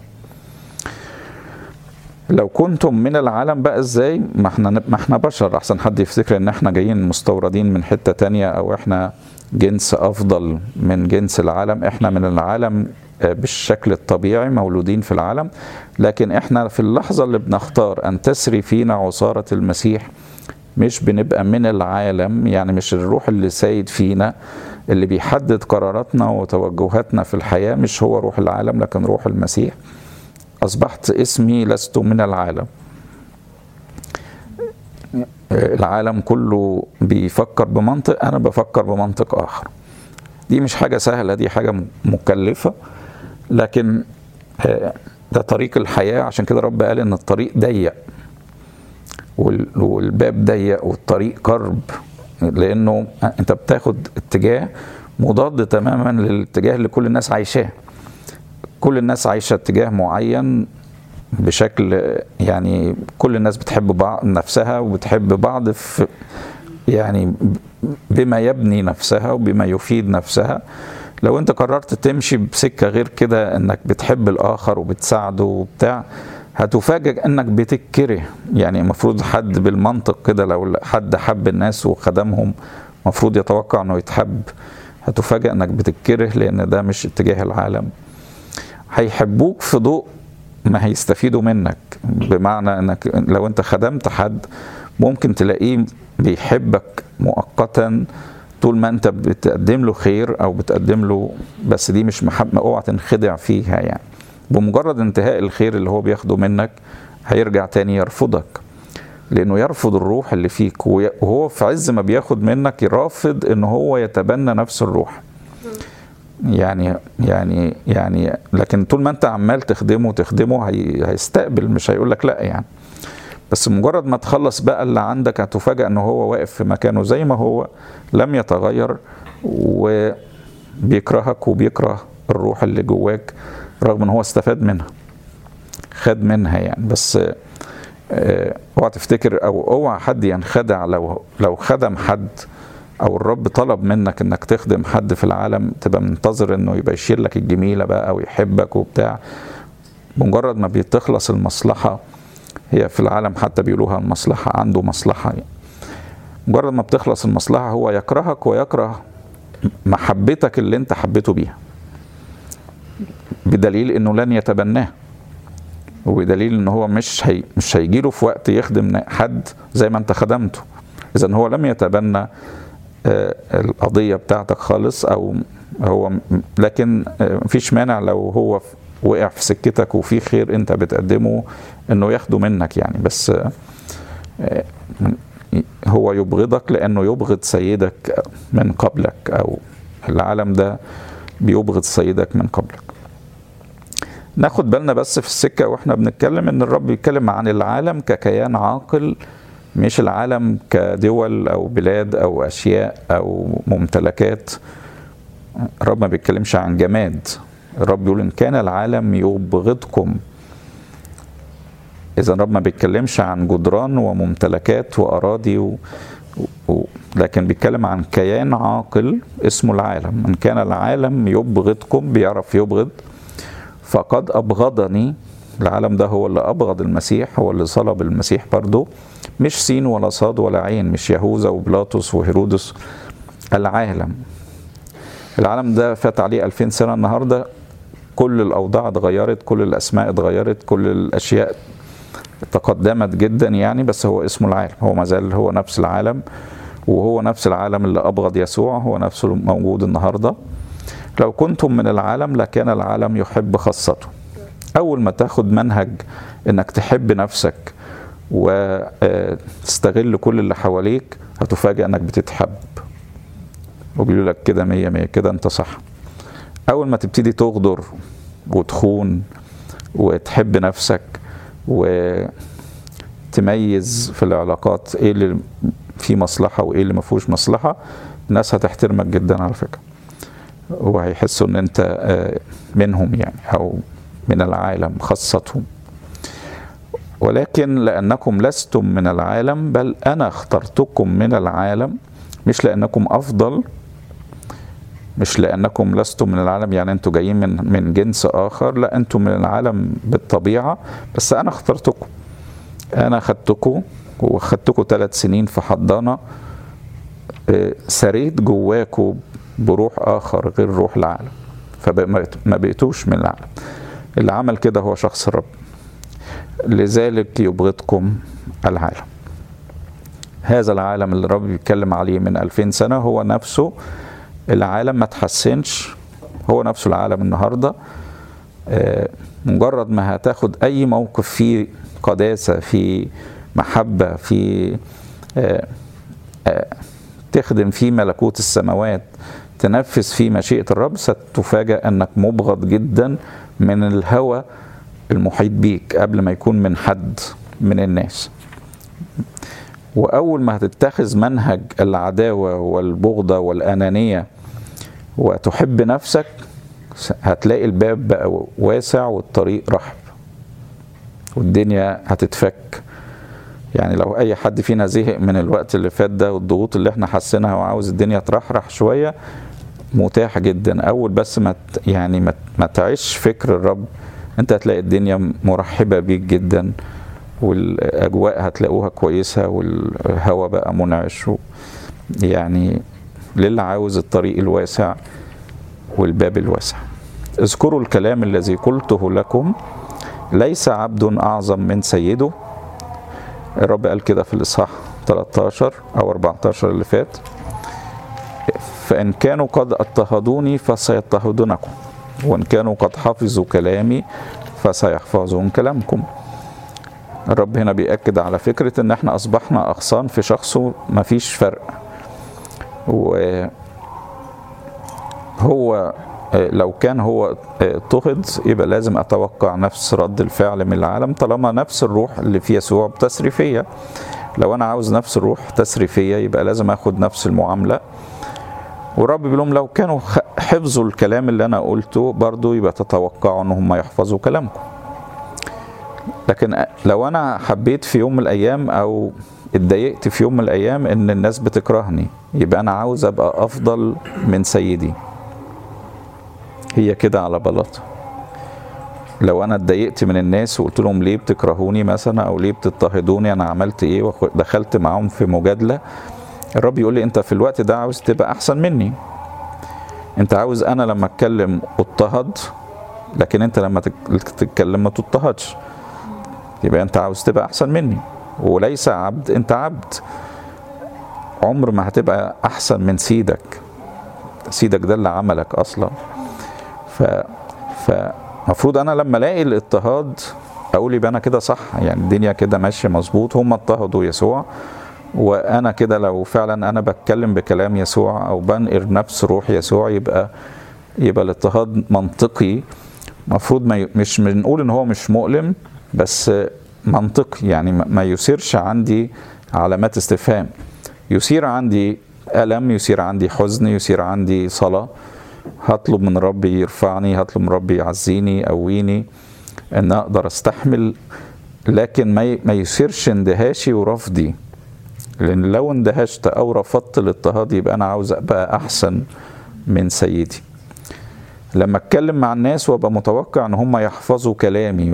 لو كنتم من العالم بقى ازاي؟ ما احنا بشر. احسن حد يفتكر ان احنا جايين مستوردين من حتة تانية، او احنا جنس افضل من جنس العالم. احنا من العالم بالشكل الطبيعي، مولودين في العالم، لكن احنا في اللحظة اللي بنختار أن تسري فينا عصارة المسيح مش بنبقى من العالم. يعني مش الروح اللي سايد فينا اللي بيحدد قراراتنا وتوجهاتنا في الحياة مش هو روح العالم لكن روح المسيح. أصبحت اسمي لست من العالم. العالم كله بيفكر بمنطق، أنا بفكر بمنطق آخر. دي مش حاجة سهلة، دي حاجة مكلفة، لكن ده طريق الحياة. عشان كده رب قال إن الطريق ضيق والباب ضيق والطريق قرب، لأنه أنت بتاخد اتجاه مضاد تماما للاتجاه اللي كل الناس عايشاه. كل الناس عايشة اتجاه معين بشكل، يعني كل الناس بتحب بعض نفسها وبتحب بعض في يعني بما يبني نفسها وبما يفيد نفسها. لو انت قررت تمشي بسكة غير كده، انك بتحب الآخر وبتساعده وبتاع، هتفاجئ انك بتكره. يعني المفروض حد بالمنطق كده لو حد حب الناس وخدمهم مفروض يتوقع انه يتحب. هتفاجئ انك بتكره لان ده مش اتجاه العالم. هيحبوك في ضوء ما هيستفيدوا منك، بمعنى انك لو انت خدمت حد ممكن تلاقيه بيحبك مؤقتا طول ما انت بتقدم له خير او بتقدم له، بس دي مش محبة. اوعى تنخدع فيها. يعني بمجرد انتهاء الخير اللي هو بياخده منك هيرجع تاني يرفضك، لانه يرفض الروح اللي فيك، وهو في عز ما بياخد منك يرافض ان هو يتبنى نفس الروح. يعني لكن طول ما انت عمال تخدمه هيستقبل، مش هيقول لك لا يعني. بس مجرد ما تخلص بقى اللي عندك هتفاجأ انه هو واقف في مكانه زي ما هو، لم يتغير، وبيكرهك وبيكره الروح اللي جواك رغم ان هو استفاد منها، خد منها يعني. بس اوعى تفتكر او اوعى حد ينخدع لو خدم حد او الرب طلب منك انك تخدم حد في العالم تبقى منتظر انه يبقى يشير لك الجميلة بقى او يحبك وبتاع. مجرد ما بتخلص المصلحة، هي في العالم حتى بيقولوها المصلحة عنده مصلحة يعني. مجرد ما بتخلص المصلحة هو يكرهك ويكره محبتك اللي انت حبيته بيها، بدليل انه لن يتبناه، وبدليل انه هو مش هيجيله في وقت يخدم حد زي ما انت خدمته. اذا هو لم يتبنى القضية بتاعتك خالص، او هو لكن مفيش مانع لو هو وقع في سكتك وفي خير انت بتقدمه انه ياخده منك يعني. بس هو يبغضك لانه يبغض سيدك من قبلك، او العالم ده بيبغض سيدك من قبلك. ناخد بالنا بس في السكة واحنا بنتكلم ان الرب بيتكلم عن العالم ككيان عاقل، مش العالم كدول او بلاد او اشياء او ممتلكات. الرب ما بيتكلمش عن جماد. الرب يقول إن كان العالم يبغضكم. إذا الرب ما بيتكلمش عن جدران وممتلكات وأراضي لكن بيتكلم عن كيان عاقل اسمه العالم. إن كان العالم يبغضكم، بيعرف يبغض، فقد أبغضني. العالم ده هو اللي أبغض المسيح، هو اللي صلب المسيح برضه، مش سين ولا صاد ولا عين، مش يهوذا وبلاطس وهيرودس. العالم ده فات عليه 2000 سنة. النهاردة كل الأوضاع اتغيرت، كل الأسماء اتغيرت، كل الأشياء تقدمت جدا يعني، بس هو اسمه العالم. هو ما زال هو نفس العالم، وهو نفس العالم اللي أبغض يسوع، هو نفسه موجود النهاردة. لو كنتم من العالم لكان العالم يحب خاصته. أول ما تاخد منهج إنك تحب نفسك وتستغل كل اللي حواليك هتفاجأ إنك بتتحب، وبيقولوا لك كده 100 كده انت صح. اول ما تبتدي تغدر وتخون وتحب نفسك وتميز في العلاقات ايه اللي فيه مصلحة وايه اللي ما فيهوش مصلحة، الناس هتحترمك جدا على فكرة، وهيحسوا ان انت منهم يعني، او من العالم خاصتهم. ولكن لأنكم لستم من العالم بل أنا اخترتكم من العالم. مش لأنكم أفضل، مش لأنكم لستم من العالم يعني أنتوا جايين من جنس آخر، لا، أنتوا من العالم بالطبيعة، بس أنا اخترتكم. أنا خدتكم وخدتكم 3 سنين في حضانة، سريت جواكم بروح آخر غير روح العالم. فما بقيتوش من العالم. اللي عمل كده هو شخص الرب. لذلك يبغضكم العالم. هذا العالم اللي الرب بيتكلم عليه من 2000 سنة هو نفسه العالم، ما تحسنش، هو نفسه العالم النهاردة. مجرد ما هتاخد أي موقف فيه قداسة، في محبة، في تخدم فيه ملكوت السماوات، تنفذ فيه مشيئة الرب، ستفاجأ أنك مبغض جدا من الهوى المحيط بيك قبل ما يكون من حد من الناس. وأول ما هتتخذ منهج العداوة والبغضة والأنانية وتحب نفسك، هتلاقي الباب بقى واسع والطريق رحب والدنيا هتتفك. يعني لو أي حد فينا زهق من الوقت اللي فات ده والضغوط اللي احنا حاسينها وعاوز الدنيا ترحرح شوية، متاح جدا. أول بس ما تعيش فكر الرب، انت هتلاقي الدنيا مرحبة بيك جدا، والأجواء هتلاقوها كويسة، والهواء بقى منعش. يعني للي عاوز الطريق الواسع والباب الواسع. اذكروا الكلام الذي قلته لكم، ليس عبد أعظم من سيده. الرب قال كده في الإصحاح 13 أو 14 اللي فات. فإن كانوا قد اضطهدوني فسيضطهدونكم، وإن كانوا قد حفظوا كلامي فسيحفظون كلامكم. الرب هنا بيأكد على فكرة إن احنا أصبحنا أغصان في شخصه، مفيش فرق. وهو لو كان هو اضطهد يبقى لازم أتوقع نفس رد الفعل من العالم، طالما نفس الروح اللي في يسوع بتسري فيا. لو أنا عاوز نفس الروح تسري فيا يبقى لازم أخد نفس المعاملة. والرب بيقول لهم لو كانوا حفظوا الكلام اللي أنا قلته برضو يبقى تتوقعوا إن هم يحفظوا كلامكم. لكن لو أنا حبيت في يوم من الأيام أو اتضايقت في يوم من الأيام إن الناس بتكرهني، يبقى أنا عاوز أبقى أفضل من سيدي. هي كده على بلاطة. لو أنا اتضايقت من الناس وقلت لهم ليه بتكرهوني مثلا أو ليه بتضطهدوني، أنا عملت إيه، ودخلت معاهم في مجادلة، الرب يقول لي أنت في الوقت ده عاوز تبقى أحسن مني. أنت عاوز أنا لما أتكلم أضطهد، لكن أنت لما تتكلم ما تضطهدش. يبقى أنت عاوز تبقى أحسن مني، وليس عبد، أنت عبد. عمر ما هتبقى أحسن من سيدك. سيدك ده اللي عملك أصلا. فمفروض أنا لما ألاقي الاضطهاد أقول يبقى أنا كده صح، يعني الدنيا كده ماشية مظبوط. هم اضطهدوا يسوع، وأنا كده لو فعلا أنا بتكلم بكلام يسوع أو بنقر نفس روح يسوع، يبقى الاضطهاد منطقي. مفروض مش بنقول إن هو مش مؤلم، بس منطقي، يعني ما يثيرش عندي علامات استفهام. يثير عندي ألم، يثير عندي حزن، يثير عندي صلاة. هطلب من ربي يرفعني، هطلب من ربي يعزيني، قويني ان اقدر استحمل. لكن ما يصيرش اندهاشي ورفضي، لان لو اندهشت او رفضت الاضطهاد يبقى انا عاوز ابقى احسن من سيدي. لما اتكلم مع الناس وابقى متوقع ان هم يحفظوا كلامي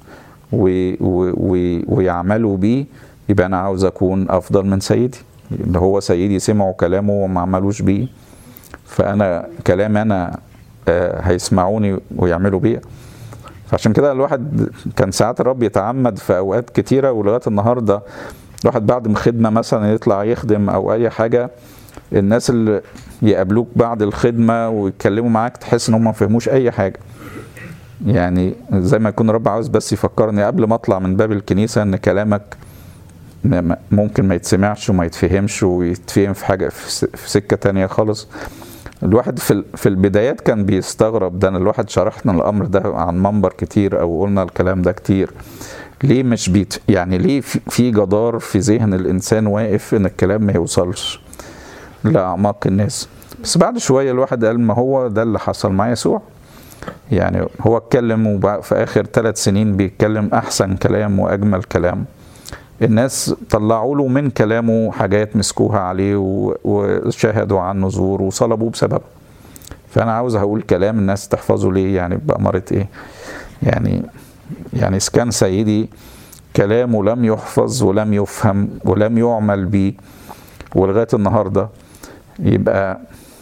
ويعملوا بيه، يبقى انا عاوز اكون افضل من سيدي. اللي هو سيدي سمعوا كلامه وما عملوش بيه، فأنا كلام أنا هيسمعوني ويعملوا بيه. فعشان كده الواحد كان ساعات الرب يتعمد في أوقات كتيرة، ولغاية النهاردة الواحد بعد ما خدمة مثلا يطلع يخدم أو أي حاجة، الناس اللي يقابلوك بعد الخدمة ويتكلموا معاك تحس إن هم ما فهموش أي حاجة. يعني زي ما يكون الرب عاوز بس يفكرني قبل ما أطلع من باب الكنيسة إن كلامك ممكن ما يتسمعش وما يتفهمش، ويتفهم في حاجة في سكة تانية خالص. الواحد في البدايات كان بيستغرب ده. الواحد شرحنا الأمر ده عن منبر كتير أو قلنا الكلام ده كتير. ليه مش يعني ليه في جدار في ذهن الإنسان واقف إن الكلام ما يوصلش لأعماق الناس؟ بس بعد شوية الواحد قال ما هو ده اللي حصل مع يسوع. يعني هو اتكلم، وفي آخر 3 سنين بيتكلم أحسن كلام وأجمل كلام. الناس طلعوا له من كلامه حاجات مسكوها عليه وشاهدوا عنه زور وصلبوه بسبب. فأنا عاوز هقول كلام الناس تحفظه ليه؟ يعني بأمارة إيه؟ يعني كان سيدي كلامه لم يحفظ ولم يفهم ولم يعمل به ولغاية النهاردة، يبقى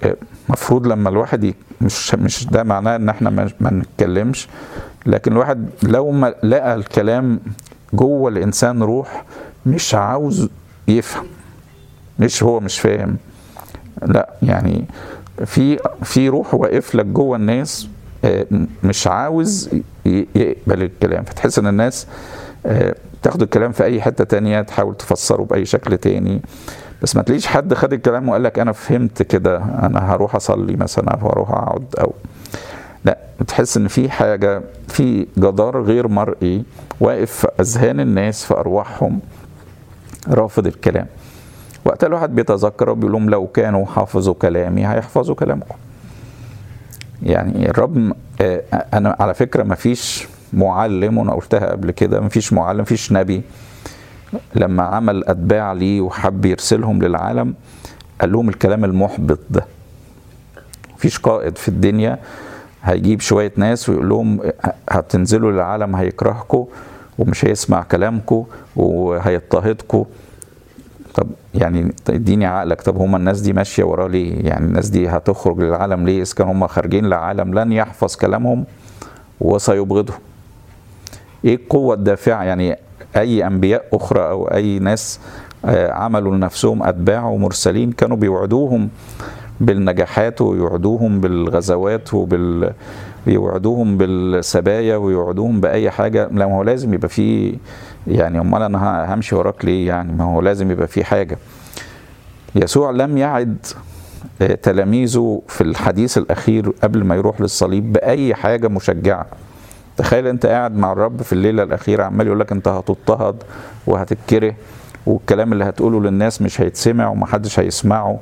مفروض لما الواحد مش ده معناه ان احنا ما نتكلمش، لكن الواحد لو ما لقى الكلام جوه الانسان روح مش عاوز يفهم، مش هو مش فاهم، لا يعني في روح واقف لك جوه الناس مش عاوز يقبل الكلام، فتحس ان الناس تاخد الكلام في اي حتة تانية، تحاول تفسره باي شكل تاني، بس ما تلاقيش حد خد الكلام وقال لك انا فهمت كده، انا هروح اصلي مثلا او هروح اقعد، او لا، بتحس ان في حاجة، في جدار غير مرئي واقف في اذهان الناس، في ارواحهم، رافض الكلام. وقت الواحد بيتذكر وبيقول لهم لو كانوا حافظوا كلامي هيحفظوا كلامكم. يعني الرب انا على فكرة ما فيش معلم، وانا قلتها قبل كده، ما فيش معلم، ما فيش نبي لما عمل اتباع ليه وحب يرسلهم للعالم قال لهم الكلام المحبط ده. مفيش قائد في الدنيا هيجيب شوية ناس ويقول لهم هتنزلوا للعالم هيكرهكم ومش هيسمع كلامكم وهيضطهدكم. طب يعني اديني عقلك، طب هما الناس دي ماشية وراه ليه؟ يعني الناس دي هتخرج للعالم ليه؟ إذا كانوا هما خارجين للعالم لن يحفظ كلامهم وسيبغضهم. ايه القوة الدافعة؟ يعني اي انبياء اخرى او اي ناس عملوا لنفسهم اتباع ومرسلين كانوا بيوعدوهم بالنجاحات ويوعدوهم بالغزوات ويوعدوهم بالسبايا ويوعدوهم باي حاجة. لا، ما هو لازم يبقى فيه، يعني امال انا همشي وراك ليه؟ يعني ما هو لازم يبقى فيه حاجة. يسوع لم يعد تلاميذه في الحديث الاخير قبل ما يروح للصليب باي حاجة مشجعة. تخيل انت قاعد مع الرب في الليلة الأخيرة عمال يقولك انت هتضطهد وهتتكره، والكلام اللي هتقوله للناس مش هيتسمع ومحدش هيسمعه.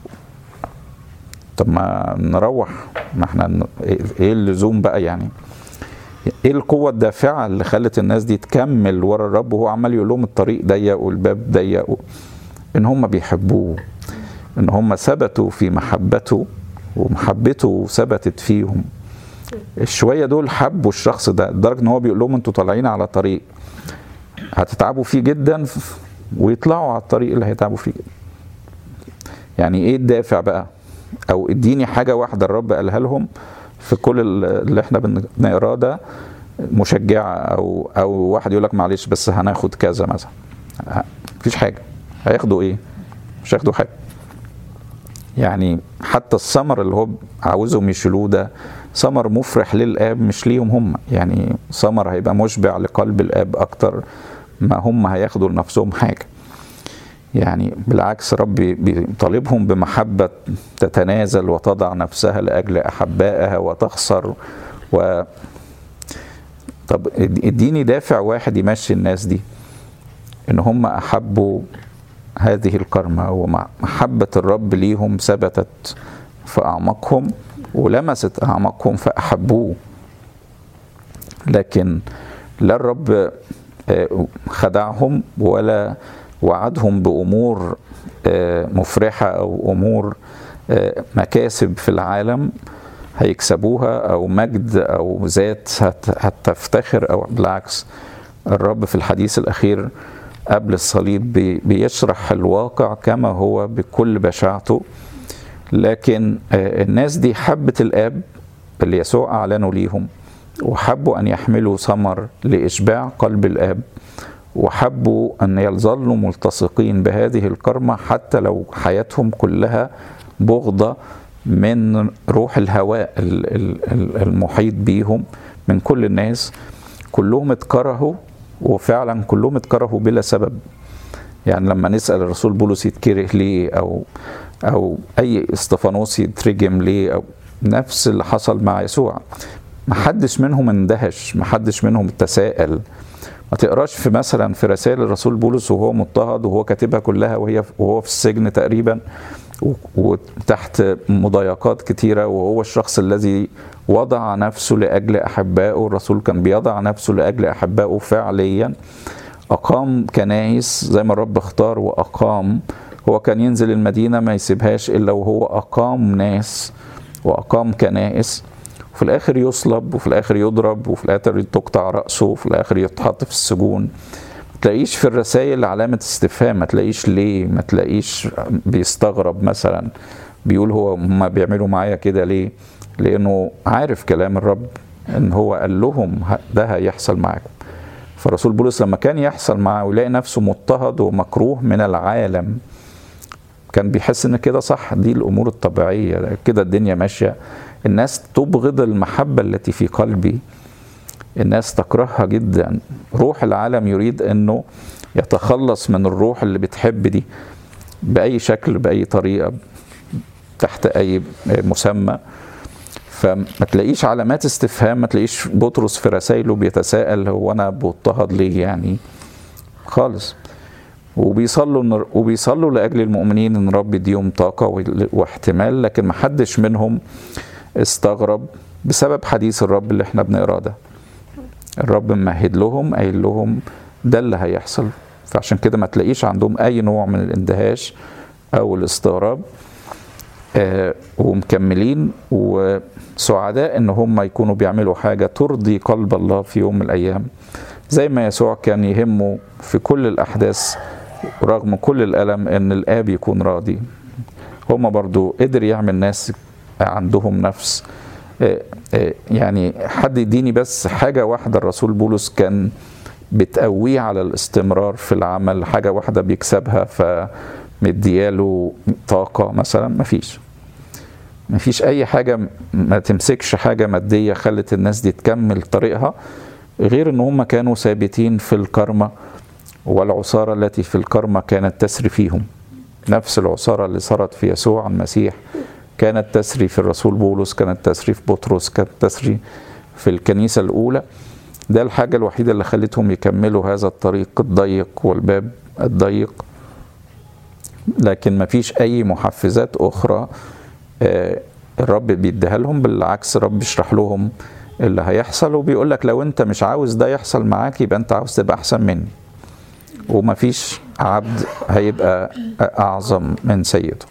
طب ما نروح، ما احنا ايه اللزوم بقى؟ يعني ايه القوة الدافعة اللي خلت الناس دي تكمل ورا الرب وهو عمال يقول لهم الطريق ضيق والباب ضيق؟ ان هم بيحبوه، ان هم ثبتوا في محبته ومحبته ثبتت فيهم. الشوية دول حبوا الشخص ده لدرجة ان هو بيقول لهم انتوا طالعين على طريق هتتعبوا فيه جدا، ويطلعوا على الطريق اللي هيتعبوا فيه جدا. يعني ايه الدافع بقى؟ او اديني حاجة واحدة الرب قالها لهم في كل اللي احنا بنقراه ده مشجعة، او واحد يقول لك معلش بس هناخد كذا مثلا. مفيش حاجة. هياخدوا ايه؟ مش هياخدوا حاجة. يعني حتى الثمر اللي هو عاوزهم يشيلوه ده ثمر مفرح للآب مش ليهم هم، يعني ثمر هيبقى مشبع لقلب الآب أكتر ما هم هياخدوا لنفسهم حاجة. يعني بالعكس رب بيطالبهم بمحبة تتنازل وتضع نفسها لأجل أحبائها وتخسر طب اديني دافع واحد يمشي الناس دي، إن هم أحبوا هذه الكرمة، ومحبة الرب ليهم ثبتت في أعماقهم ولمست أعماقهم فأحبوه. لكن لا الرب خدعهم ولا وعدهم بأمور مفرحة أو أمور مكاسب في العالم هيكسبوها أو مجد أو ذات هتفتخر، أو بالعكس. الرب في الحديث الأخير قبل الصليب بيشرح الواقع كما هو بكل بشاعته. لكن الناس دي حبت الآب اللي يسوع أعلنوا ليهم، وحبوا أن يحملوا ثمر لإشباع قلب الآب، وحبوا أن يظلوا ملتصقين بهذه الكرمة حتى لو حياتهم كلها بغضة من روح الهواء المحيط بيهم من كل الناس. كلهم اتكرهوا، وفعلا كلهم اتكرهوا بلا سبب. يعني لما نسأل الرسول بولس يتكره ليه، أو أي استفانوس يترجم ليه، أو نفس اللي حصل مع يسوع، محدش منهم اندهش، محدش منهم تساءل. ما تقراش في مثلا في رسائل الرسول بولس وهو مضطهد وهو كاتبها كلها وهو في السجن تقريبا وتحت مضايقات كتيرة، وهو الشخص الذي وضع نفسه لأجل أحبائه. الرسول كان بيضع نفسه لأجل أحبائه فعليا. أقام كنائس زي ما الرب اختار وأقام. هو كان ينزل المدينة ما يسيبهاش إلا وهو أقام ناس وأقام كنائس، وفي الآخر يصلب، وفي الآخر يضرب، وفي الآخر تقطع رأسه، وفي الآخر يتحط في السجون. ما تلاقيش في الرسائل علامة استفهام، ما تلاقيش ليه، ما تلاقيش بيستغرب مثلا، بيقول هم بيعملوا معايا كده ليه؟ لأنه عارف كلام الرب إن هو قال لهم ده هيحصل معاكم. فرسول بولس لما كان يحصل معاه ويلاقي نفسه مضطهد ومكروه من العالم، كان بيحس ان كده صح، دي الامور الطبيعيه، كده الدنيا ماشيه. الناس تبغض المحبه التي في قلبي، الناس تكرهها جدا. روح العالم يريد انه يتخلص من الروح اللي بتحب دي باي شكل باي طريقه تحت اي مسمى. فما تلاقيش علامات استفهام، ما تلاقيش بطرس في رسائله بيتساءل هو انا بضطهد ليه يعني خالص. وبيصلوا لاجل المؤمنين ان رب يديهم طاقه واحتمال، لكن ما حدش منهم استغرب بسبب حديث الرب اللي احنا بنقراه ده. الرب ممهد لهم، قايل لهم ده اللي هيحصل. فعشان كده ما تلاقيش عندهم اي نوع من الاندهاش او الاستغراب، ومكملين وسعداء ان هم يكونوا بيعملوا حاجه ترضي قلب الله في يوم من الايام، زي ما يسوع كان يهمه في كل الاحداث رغم كل الالم ان الاب يكون راضي. هم برضو قدر يعمل ناس عندهم نفس. يعني حد يديني بس حاجه واحده الرسول بولس كان بتقويه على الاستمرار في العمل، حاجه واحده بيكسبها فمدياله طاقه مثلا. مفيش اي حاجه، ما تمسكش حاجه ماديه خلت الناس دي تكمل طريقها، غير ان هم كانوا ثابتين في الكرمه، والعصاره التي في الكرمه كانت تسري فيهم. نفس العصاره اللي صارت في يسوع المسيح كانت تسري في الرسول بولس، كانت تسري في بطرس، كانت تسري في الكنيسه الاولى. ده الحاجه الوحيده اللي خلتهم يكملوا هذا الطريق الضيق والباب الضيق. لكن مفيش اي محفزات اخرى الرب بيديها لهم، بالعكس الرب بيشرح لهم اللي هيحصل، وبيقول لك لو انت مش عاوز ده يحصل معاك يبقى انت عاوز تبقى احسن مني. ومفيش عبد هيبقى اعظم من سيده.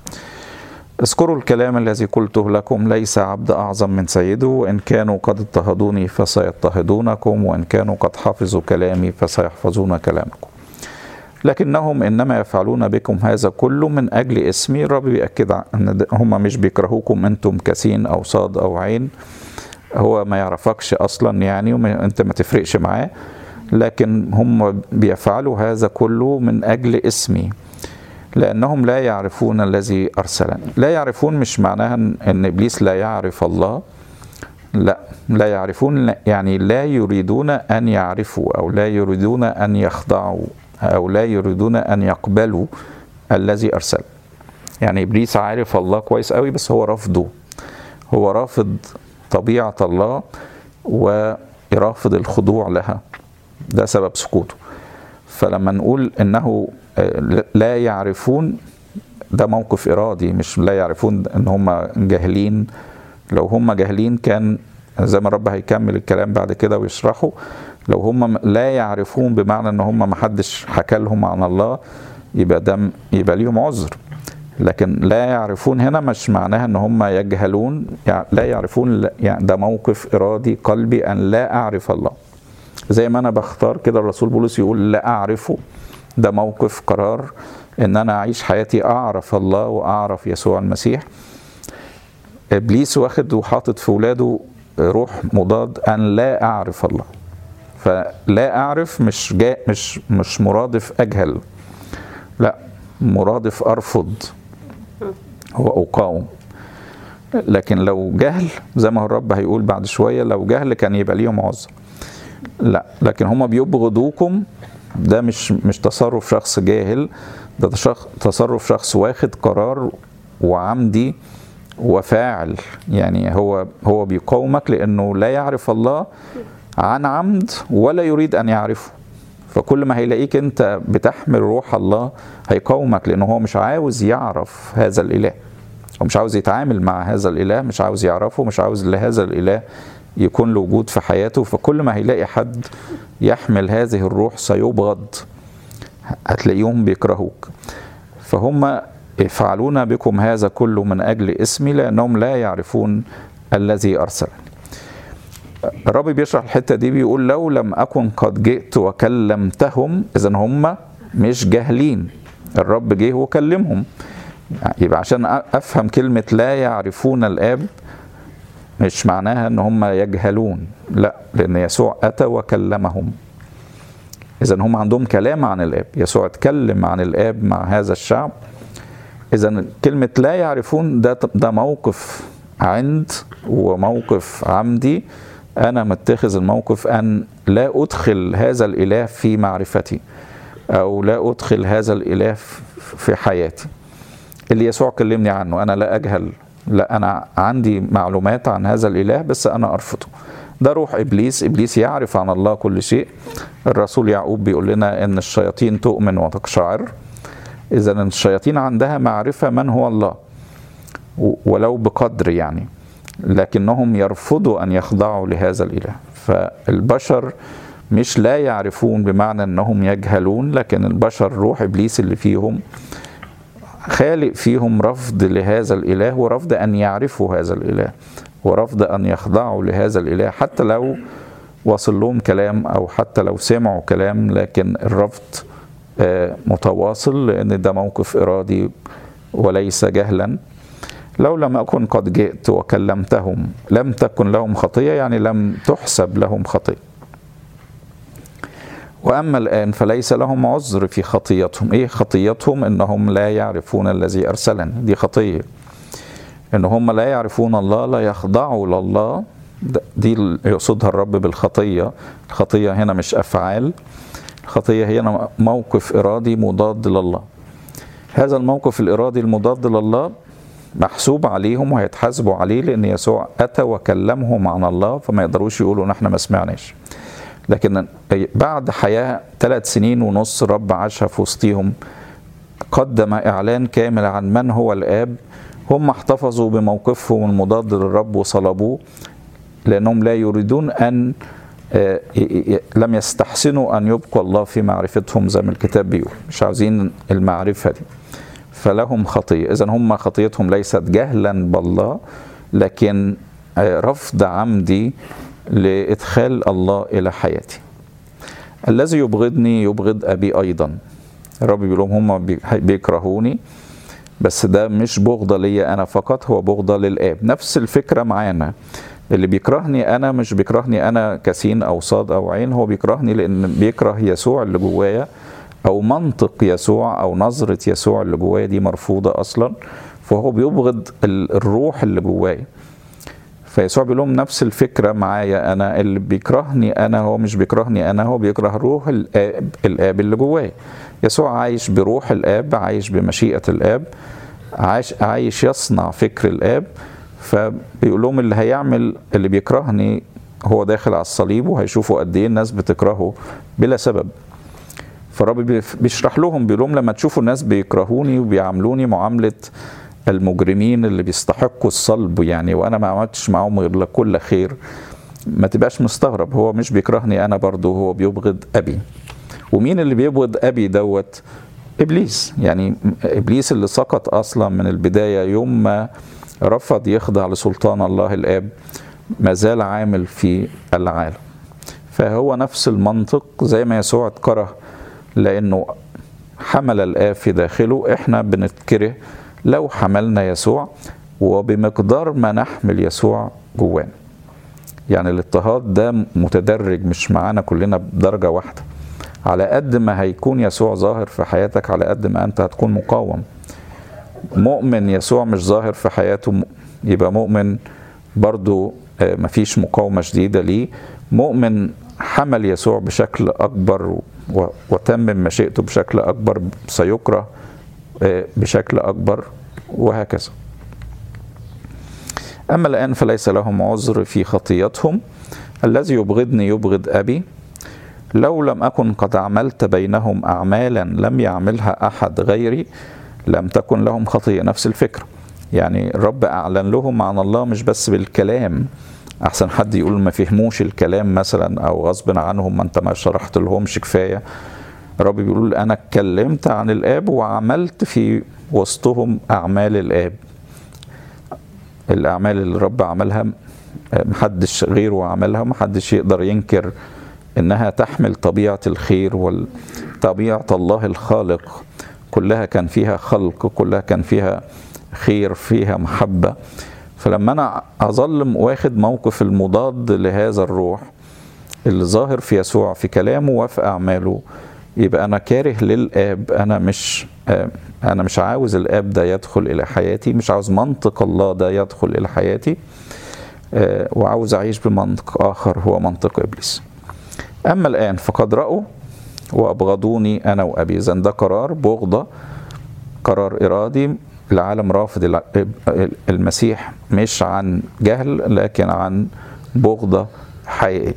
اذكروا الكلام الذي قلته لكم، ليس عبد اعظم من سيده، وان كانوا قد اضطهدوني فسيضطهدونكم، وان كانوا قد حفظوا كلامي فسيحفظون كلامكم. لكنهم إنما يفعلون بكم هذا كله من أجل اسمي. الرب بيأكد أن هم مش بيكرهوكم أنتم كسين أو صاد أو عين، هو ما يعرفكش أصلا يعني، وأنت ما تفرقش معاه، لكن هم بيفعلوا هذا كله من أجل اسمي، لأنهم لا يعرفون الذي أرسلني. لا يعرفون مش معناها أن إبليس لا يعرف الله، لا يعرفون يعني لا يريدون أن يعرفوا، أو لا يريدون أن يخضعوا، أو لا يريدون أن يقبلوا الذي أرسل. يعني إبليس عارف الله كويس قوي، بس هو رافضه، هو رافض طبيعة الله ورافض الخضوع لها، ده سبب سقوطه. فلما نقول إنه لا يعرفون، ده موقف إرادي، مش لا يعرفون إن هم جاهلين. لو هم جاهلين كان زي ما الرب هيكمل الكلام بعد كده ويشرحه، لو هم لا يعرفون بمعنى ان هم ما حدش حكى لهم عن الله يبقى ليهم عذر. لكن لا يعرفون هنا مش معناها ان هم يجهلون، يعني لا يعرفون، يعني ده موقف ارادي قلبي ان لا اعرف الله. زي ما انا بختار كده الرسول بولس يقول لا اعرفه، ده موقف قرار ان انا اعيش حياتي اعرف الله واعرف يسوع المسيح. ابليس واخد وحاطط في ولاده روح مضاد ان لا اعرف الله. فلا اعرف مش مرادف اجهل، لا، مرادف ارفض، هو اقاوم. لكن لو جهل زي ما الرب هيقول بعد شويه، لو جهل كان يبقى ليهم عذر. لا، لكن هم بيبغضوكم، ده مش تصرف شخص جاهل، ده تصرف شخص واخد قرار وعمدي وفاعل. يعني هو بيقاومك لانه لا يعرف الله عن عمد ولا يريد ان يعرفه. فكل ما هيلاقيك انت بتحمل روح الله هيقاومك، لانه هو مش عاوز يعرف هذا الاله، هو مش عاوز يتعامل مع هذا الاله، مش عاوز يعرفه، مش عاوز لهذا الاله يكون له وجود في حياته. فكل ما هيلاقي حد يحمل هذه الروح سيبغض، هتلاقيهم بيكرهوك. فهم يفعلون بكم هذا كله من أجل اسمي، لأنهم لا يعرفون الذي أرسلني. الرب بيشرح الحتة دي بيقول لو لم أكن قد جئت وكلمتهم، إذن هم مش جاهلين، الرب جه وكلمهم. يبقى عشان أفهم كلمة لا يعرفون الآب مش معناها ان هم يجهلون، لا، لان يسوع اتى وكلمهم. اذا هم عندهم كلام عن الاب، يسوع اتكلم عن الاب مع هذا الشعب. اذا كلمة لا يعرفون ده موقف عند وموقف عمدي. انا متخذ الموقف ان لا ادخل هذا الاله في معرفتي، او لا ادخل هذا الاله في حياتي. اللي يسوع كلمني عنه انا لا اجهل، لا، أنا عندي معلومات عن هذا الإله بس أنا أرفضه. ده روح إبليس. إبليس يعرف عن الله كل شيء. الرسول يعقوب بيقول لنا إن الشياطين تؤمن وتقشعر. إذا الشياطين عندها معرفة من هو الله ولو بقدر يعني، لكنهم يرفضوا أن يخضعوا لهذا الإله. فالبشر مش لا يعرفون بمعنى أنهم يجهلون، لكن البشر روح إبليس اللي فيهم خالق فيهم رفض لهذا الإله، ورفض أن يعرفوا هذا الإله، ورفض أن يخضعوا لهذا الإله حتى لو وصل لهم كلام أو حتى لو سمعوا كلام. لكن الرفض متواصل، لأن ده موقف إرادي وليس جهلا. لو لم أكن قد جئت وكلمتهم لم تكن لهم خطية، يعني لم تحسب لهم خطية. وأما الآن فليس لهم عذر في خطيتهم. إيه خطيتهم؟ إنهم لا يعرفون الذي أرسلني. دي خطية، إن هم لا يعرفون الله، لا يخضعوا لله. دي يقصدها الرب بالخطية. الخطية هنا مش أفعال، الخطية هنا موقف إرادي مضاد لله. هذا الموقف الإرادي المضاد لله محسوب عليهم وهيتحاسبوا عليه، لأن يسوع أتى وكلمهم عن الله، فما يقدروش يقولوا نحن ما سمعناش. لكن بعد حياة 3 سنين ونص الرب عاشها في وسطهم، قدم إعلان كامل عن من هو الآب. هم احتفظوا بموقفهم المضاد للرب وصلبوه، لأنهم لا يريدون أن لم يستحسنوا أن يبقوا الله في معرفتهم زي ما الكتاب بيقول، مش عاوزين المعرفة دي، فلهم خطية. إذن هم خطيتهم ليست جهلا بالله، لكن رفض عمدي لإدخال الله إلى حياتي. الذي يبغضني يبغض أبي أيضا. الرب بيقول لهم هم بيكرهوني، بس ده مش بغضة لي أنا فقط، هو بغضة للآب. نفس الفكرة معانا. اللي بيكرهني أنا مش بيكرهني أنا كسين أو صاد أو عين، هو بيكرهني لأن بيكره يسوع اللي جوايا، أو منطق يسوع أو نظرة يسوع اللي جوايا دي مرفوضة أصلا، فهو بيبغض الروح اللي جوايا. فيسوع بيقول لهم نفس الفكرة معايا أنا. اللي بيكرهني أنا هو مش بيكرهني أنا، هو بيكره روح الآب اللي جوايا. يسوع عايش بروح الآب، عايش بمشيئة الآب، عايش يصنع فكر الآب. فبيقول لهم اللي هيعمل اللي بيكرهني هو داخل على الصليب، وهيشوفوا قد ايه الناس بتكرهه بلا سبب. فالرب بيشرح لهم، بيقول لهم لما تشوفوا الناس بيكرهوني وبيعاملوني معاملة المجرمين اللي بيستحقوا الصلب يعني، وانا ما عملتش معاهم غير كل خير، ما تبقاش مستغرب. هو مش بيكرهني انا برضو، هو بيبغض ابي. ومين اللي بيبغض ابي دوت؟ ابليس. يعني ابليس اللي سقط اصلا من البداية يوم ما رفض يخضع لسلطان الله الآب، ما زال عامل في العالم. فهو نفس المنطق. زي ما يسوع اتكره لأنه حمل الآب في داخله، احنا بنتكره لو حملنا يسوع وبمقدار ما نحمل يسوع جوانا. يعني الاضطهاد ده متدرج، مش معانا كلنا بدرجة واحدة. على قد ما هيكون يسوع ظاهر في حياتك على قد ما أنت هتكون مقاوم. مؤمن يسوع مش ظاهر في حياته يبقى مؤمن برضو مفيش مقاومة شديدة ليه. مؤمن حمل يسوع بشكل أكبر وتمم مشيئته بشكل أكبر سيكره بشكل أكبر، وهكذا. أما الآن فليس لهم عذر في خطيتهم. الذي يبغضني يبغض أبي. لو لم أكن قد عملت بينهم أعمالا لم يعملها أحد غيري لم تكن لهم خطية. نفس الفكرة. يعني الرب أعلن لهم عن الله مش بس بالكلام. أحسن حد يقول ما فهموش الكلام مثلا، أو غصب عنهم ما أنت ما شرحت لهمش كفاية. الرب بيقول أنا اتكلمت عن الآب وعملت في وسطهم أعمال الآب. الأعمال اللي الرب عملها محدش غيره عملها، محدش يقدر ينكر إنها تحمل طبيعة الخير وطبيعة الله الخالق. كلها كان فيها خلق، كلها كان فيها خير، فيها محبة. فلما أنا أظل واخد موقف المضاد لهذا الروح اللي ظاهر في يسوع في كلامه وفي أعماله، يبقى أنا كاره للآب. أنا مش عاوز الآب ده يدخل إلى حياتي، مش عاوز منطق الله ده يدخل إلى حياتي، وعاوز أعيش بمنطق آخر هو منطق إبليس. أما الآن فقد رأوا وأبغضوني أنا وأبي. إذن ده قرار بغضة، قرار إرادي. العالم رافض المسيح مش عن جهل لكن عن بغضة حقيقية.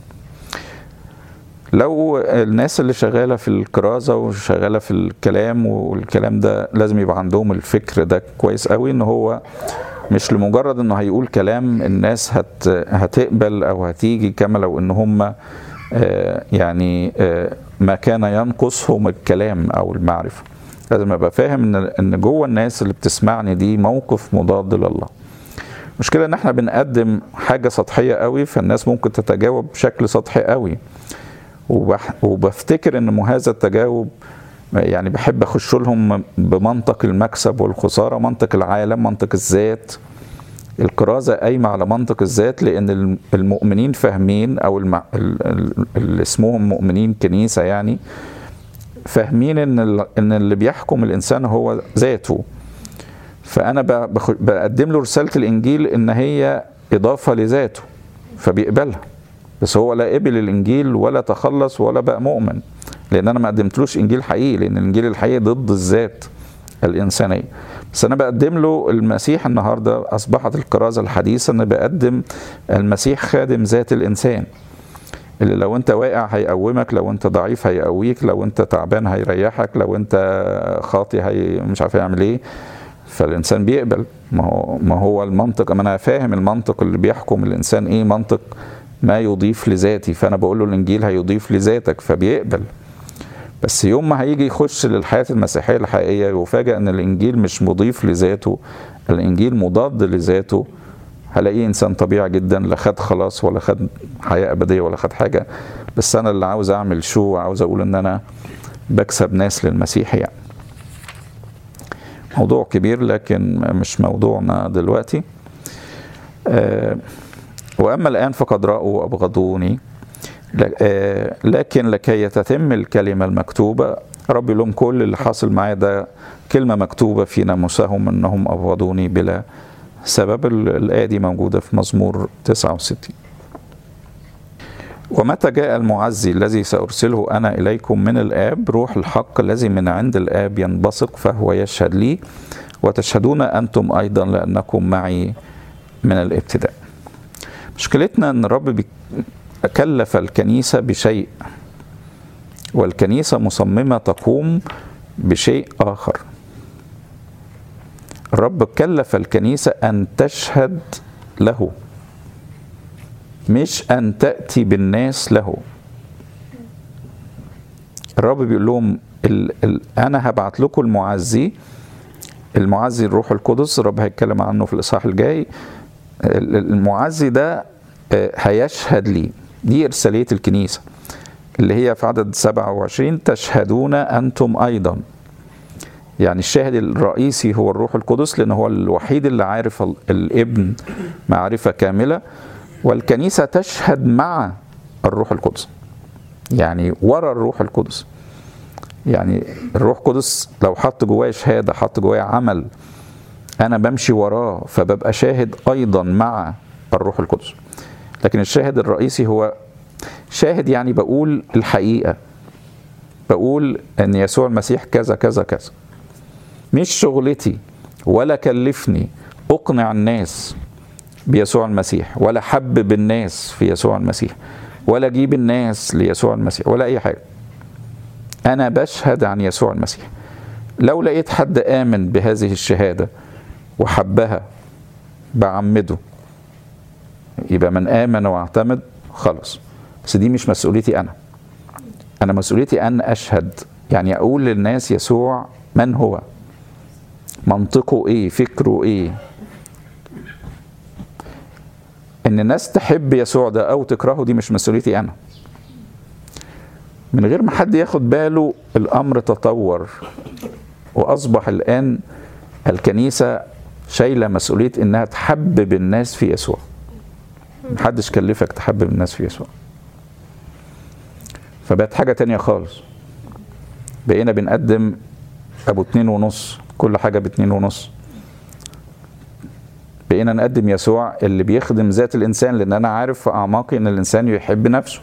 لو الناس اللي شغالة في الكرازة وشغالة في الكلام والكلام ده لازم يبقى عندهم الفكر ده كويس قوي، ان هو مش لمجرد انه هيقول كلام الناس هتقبل او هتيجي، كما لو ان هم يعني ما كان ينقصهم الكلام او المعرفة. لازم ابقى فاهم ان جوه الناس اللي بتسمعني دي موقف مضاد لله. المشكلة ان احنا بنقدم حاجة سطحية قوي، فالناس ممكن تتجاوب بشكل سطحي قوي، وبفتكر ان هذا التجاوب يعني بحب اخش لهم بمنطق المكسب والخسارة، منطق العالم، منطق الذات. الكرازة قايمة على منطق الذات، لان المؤمنين فاهمين، او اللي اسمهم مؤمنين كنيسة يعني فاهمين ان اللي بيحكم الانسان هو ذاته. فانا بقدم له رسالة الانجيل ان هي اضافة لذاته فبيقبلها، بس هو لا قبل الانجيل ولا تخلص ولا بقى مؤمن، لان انا ما قدمتلوش انجيل حقيقي، لان الانجيل الحقيقي ضد الذات الانسانيه. بس انا بقدم له المسيح. النهارده اصبحت الكرازه الحديثه ان بقدم المسيح خادم ذات الانسان، اللي لو انت واقع هيقومك، لو انت ضعيف هيقويك، لو انت تعبان هيريحك، لو انت خاطي مش عارف يعمل ايه. فالانسان بيقبل. ما هو المنطق، ما انا فاهم المنطق اللي بيحكم الانسان ايه، منطق ما يضيف لذاتي. فانا بقول له الانجيل هيضيف لذاتك فبيقبل. بس يوم ما هيجي يخش للحياة المسيحية الحقيقية يفاجأ ان الانجيل مش مضيف لذاته، الانجيل مضاد لذاته، هلاقيه انسان طبيعي جدا، لا خد خلاص ولا خد حياة ابدية ولا خد حاجة. بس انا اللي عاوز اعمل شو، عاوز اقول ان انا بكسب ناس للمسيح. يعني موضوع كبير لكن مش موضوعنا دلوقتي. وأما الآن فقد رأوا وأبغضوني، لكن لكي تتم الكلمة المكتوبة. رب يقول لهم كل اللي حاصل معايا ده كلمة مكتوبة في ناموسهم أنهم أبغضوني بلا سبب. الآية دي موجودة في مزمور 69. ومتى جاء المعزي الذي سأرسله أنا إليكم من الآب، روح الحق الذي من عند الآب ينبثق فهو يشهد لي، وتشهدون أنتم أيضا لأنكم معي من الابتداء. مشكلتنا أن الرب كلف الكنيسة بشيء، والكنيسة مصممة تقوم بشيء آخر. الرب كلف الكنيسة أن تشهد له، مش أن تأتي بالناس له. الرب بيقول لهم أنا هبعت لكم المعزي الروح القدس. الرب هيتكلم عنه في الإصحاح الجاي. المعزي ده هيشهد لي. دي إرسالية الكنيسة اللي هي في عدد 27 تشهدون أنتم أيضا. يعني الشاهد الرئيسي هو الروح القدس، لأنه هو الوحيد اللي عارف الابن معرفة كاملة، والكنيسة تشهد مع الروح القدس، يعني ورا الروح القدس. يعني الروح القدس لو حط جوايا شهادة، حط جوايا عمل، أنا بمشي وراه فببقى شاهد أيضا مع الروح القدس. لكن الشاهد الرئيسي هو شاهد، يعني بقول الحقيقة، بقول أن يسوع المسيح كذا كذا كذا. مش شغلتي ولا كلفني أقنع الناس بيسوع المسيح، ولا حبب الناس في يسوع المسيح، ولا أجيب الناس ليسوع المسيح، ولا أي حاجة. أنا بشهد عن يسوع المسيح. لو لقيت حد آمن بهذه الشهادة وحبها بعمده، يبقى من آمن واعتمد خلاص. بس دي مش مسؤوليتي أنا مسؤوليتي أن أشهد، يعني أقول للناس يسوع من هو، منطقه إيه، فكره إيه. إن الناس تحب يسوع ده أو تكرهه دي مش مسؤوليتي أنا. من غير ما حد ياخد باله الأمر تطور وأصبح الآن الكنيسة شايلة مسؤولية إنها تحبب الناس في يسوع. محدش كلفك تحبب الناس في يسوع. فبقت حاجة تانية خالص. بقينا بنقدم أبو 2.5، كل حاجة ب2.5. بقينا نقدم يسوع اللي بيخدم ذات الإنسان، لأن أنا عارف في أعماقي إن الإنسان يحب نفسه.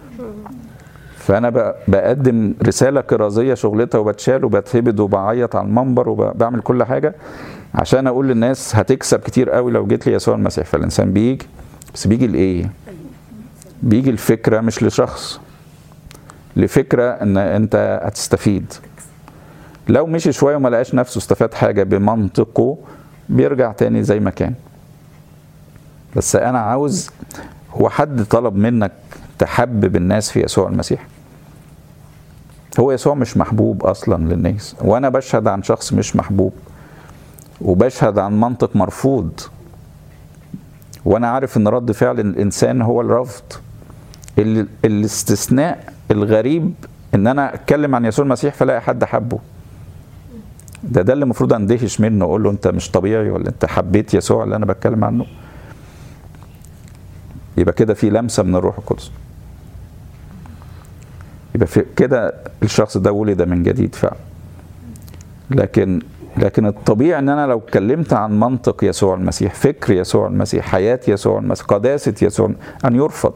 فأنا بقدم رسالة كرازية شغلتها، وبتشال وبتهبد وبعيط على المنبر وبعمل كل حاجة عشان أقول للناس هتكسب كتير قوي لو جيت لي يسوع المسيح. فالإنسان بيجي، بس بيجي لإيه؟ بيجي الفكرة مش لشخص، لفكرة إن أنت هتستفيد. لو مشي شوية وما لقاش نفسه استفاد حاجة بمنطقه، بيرجع تاني زي ما كان. بس أنا عاوز، هو حد طلب منك تحبب الناس في يسوع المسيح؟ هو يسوع مش محبوب أصلا للناس، وأنا بشهد عن شخص مش محبوب، وبشهد عن منطق مرفوض، وأنا عارف إن رد فعل الإنسان هو الرفض. الاستثناء الغريب إن أنا أتكلم عن يسوع المسيح فلاقي حد حبه. ده اللي المفروض اندهش منه، اقول له انت مش طبيعي، ولا انت حبيت يسوع اللي انا بتكلم عنه؟ يبقى كده في لمسه من الروح القدس، يبقى في كده الشخص ده ولد من جديد فعلا. لكن الطبيعي ان انا لو اتكلمت عن منطق يسوع المسيح، فكر يسوع المسيح، حياه يسوع المسيح، قداسه يسوع، ان يرفض.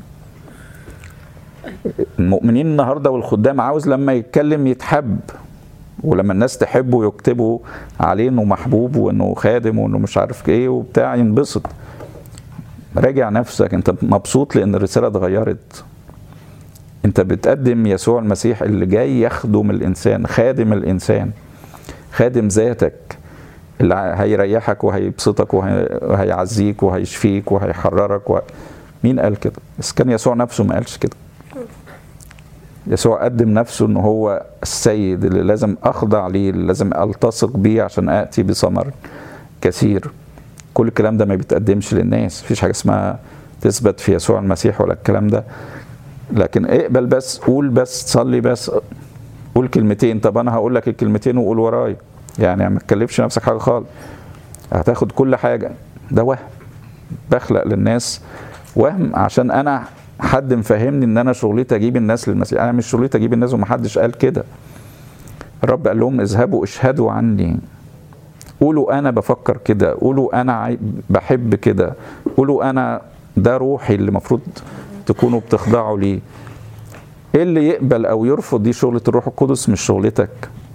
المؤمنين النهارده والخدام عاوز لما يتكلم يتحب، ولما الناس تحبه يكتبوا عليه انه محبوب وانه خادم وانه مش عارف ايه وبتاع، ينبسط. راجع نفسك، انت مبسوط لان الرساله اتغيرت. انت بتقدم يسوع المسيح اللي جاي يخدم الانسان، خادم الانسان، خادم ذاتك، اللي هيريحك وهيبسطك وهيعزيك وهيشفيك وهيحررك مين قال كده؟ بس كان يسوع نفسه ما قالش كده. يسوع قدم نفسه انه هو السيد اللي لازم اخضع ليه، اللي لازم التصق بيه عشان اتي بثمر كثير. كل الكلام ده ما بيتقدمش للناس، مفيش حاجه اسمها تثبت في يسوع المسيح ولا الكلام ده. لكن اقبل بس، قول بس، صلي بس، قول كلمتين. طب انا هقول لك الكلمتين وقول ورايا، يعني ما تكلفش نفسك حاجه خالص، هتاخد كل حاجه. ده وهم، بخلق للناس وهم عشان انا حد مفهمني ان انا شغلتي اجيب الناس للمسيح. انا مش شغلتي اجيب الناس، ومحدش قال كده. الرب قال لهم اذهبوا اشهدوا عني، قولوا انا بفكر كده، قولوا انا بحب كده، قولوا انا ده روحي اللي المفروض تكونوا بتخضعوا ليه. ايه اللي يقبل او يرفض دي شغلة الروح القدس، مش شغلتك.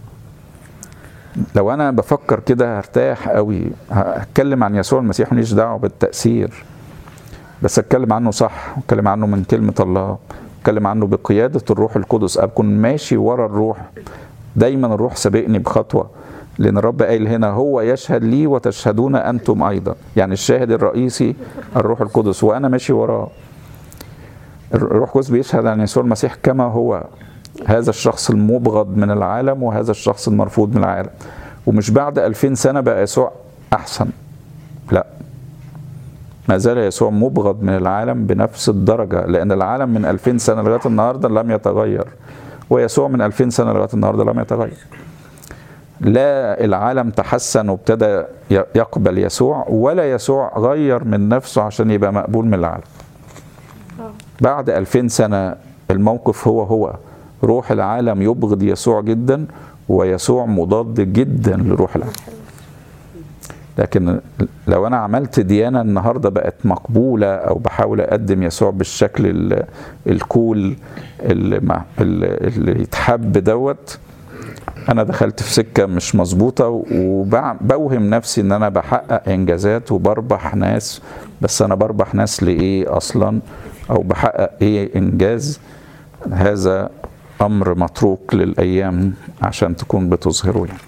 لو انا بفكر كده هرتاح قوي، هتكلم عن يسوع المسيح ماليش دعوه بالتأثير، بس اتكلم عنه صح، اتكلم عنه من كلمة الله، اتكلم عنه بقيادة الروح القدس، اكون ماشي ورا الروح. دايما الروح سابقني بخطوة، لان الرب قايل هنا هو يشهد لي وتشهدون انتم ايضا. يعني الشاهد الرئيسي الروح القدس، وانا ماشي وراه. الروح القدس بيشهد عن يسوع المسيح كما هو، هذا الشخص المبغض من العالم وهذا الشخص المرفوض من العالم. ومش بعد 2000 سنة بقى يسوع احسن، لا، ما زال يسوع مبغض من العالم بنفس الدرجة، لأن العالم من 2000 سنة لغاية النهاردة لم يتغير، ويسوع من 2000 سنة لغاية النهاردة لم يتغير. لا العالم تحسن وابتدى يقبل يسوع، ولا يسوع غير من نفسه عشان يبقى مقبول من العالم. بعد 2000 سنة الموقف هو روح العالم يبغض يسوع جدا، ويسوع مضاد جدا لروح العالم. لكن لو أنا عملت ديانة النهاردة بقت مقبولة، أو بحاول أقدم يسوع بالشكل الكول اللي يتحب دوت، أنا دخلت في سكة مش مظبوطة، وبوهم نفسي إن أنا بحقق إنجازات وبربح ناس. بس أنا بربح ناس لإيه أصلا؟ أو بحقق إيه إنجاز؟ هذا أمر متروك للأيام عشان تكون بتظهره. يعني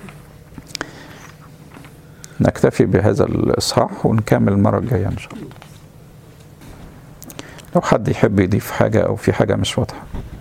نكتفي بهذا الإصحاح ونكمل المرة الجاية إن شاء الله. لو حد يحب يضيف حاجة أو في حاجة مش واضحة.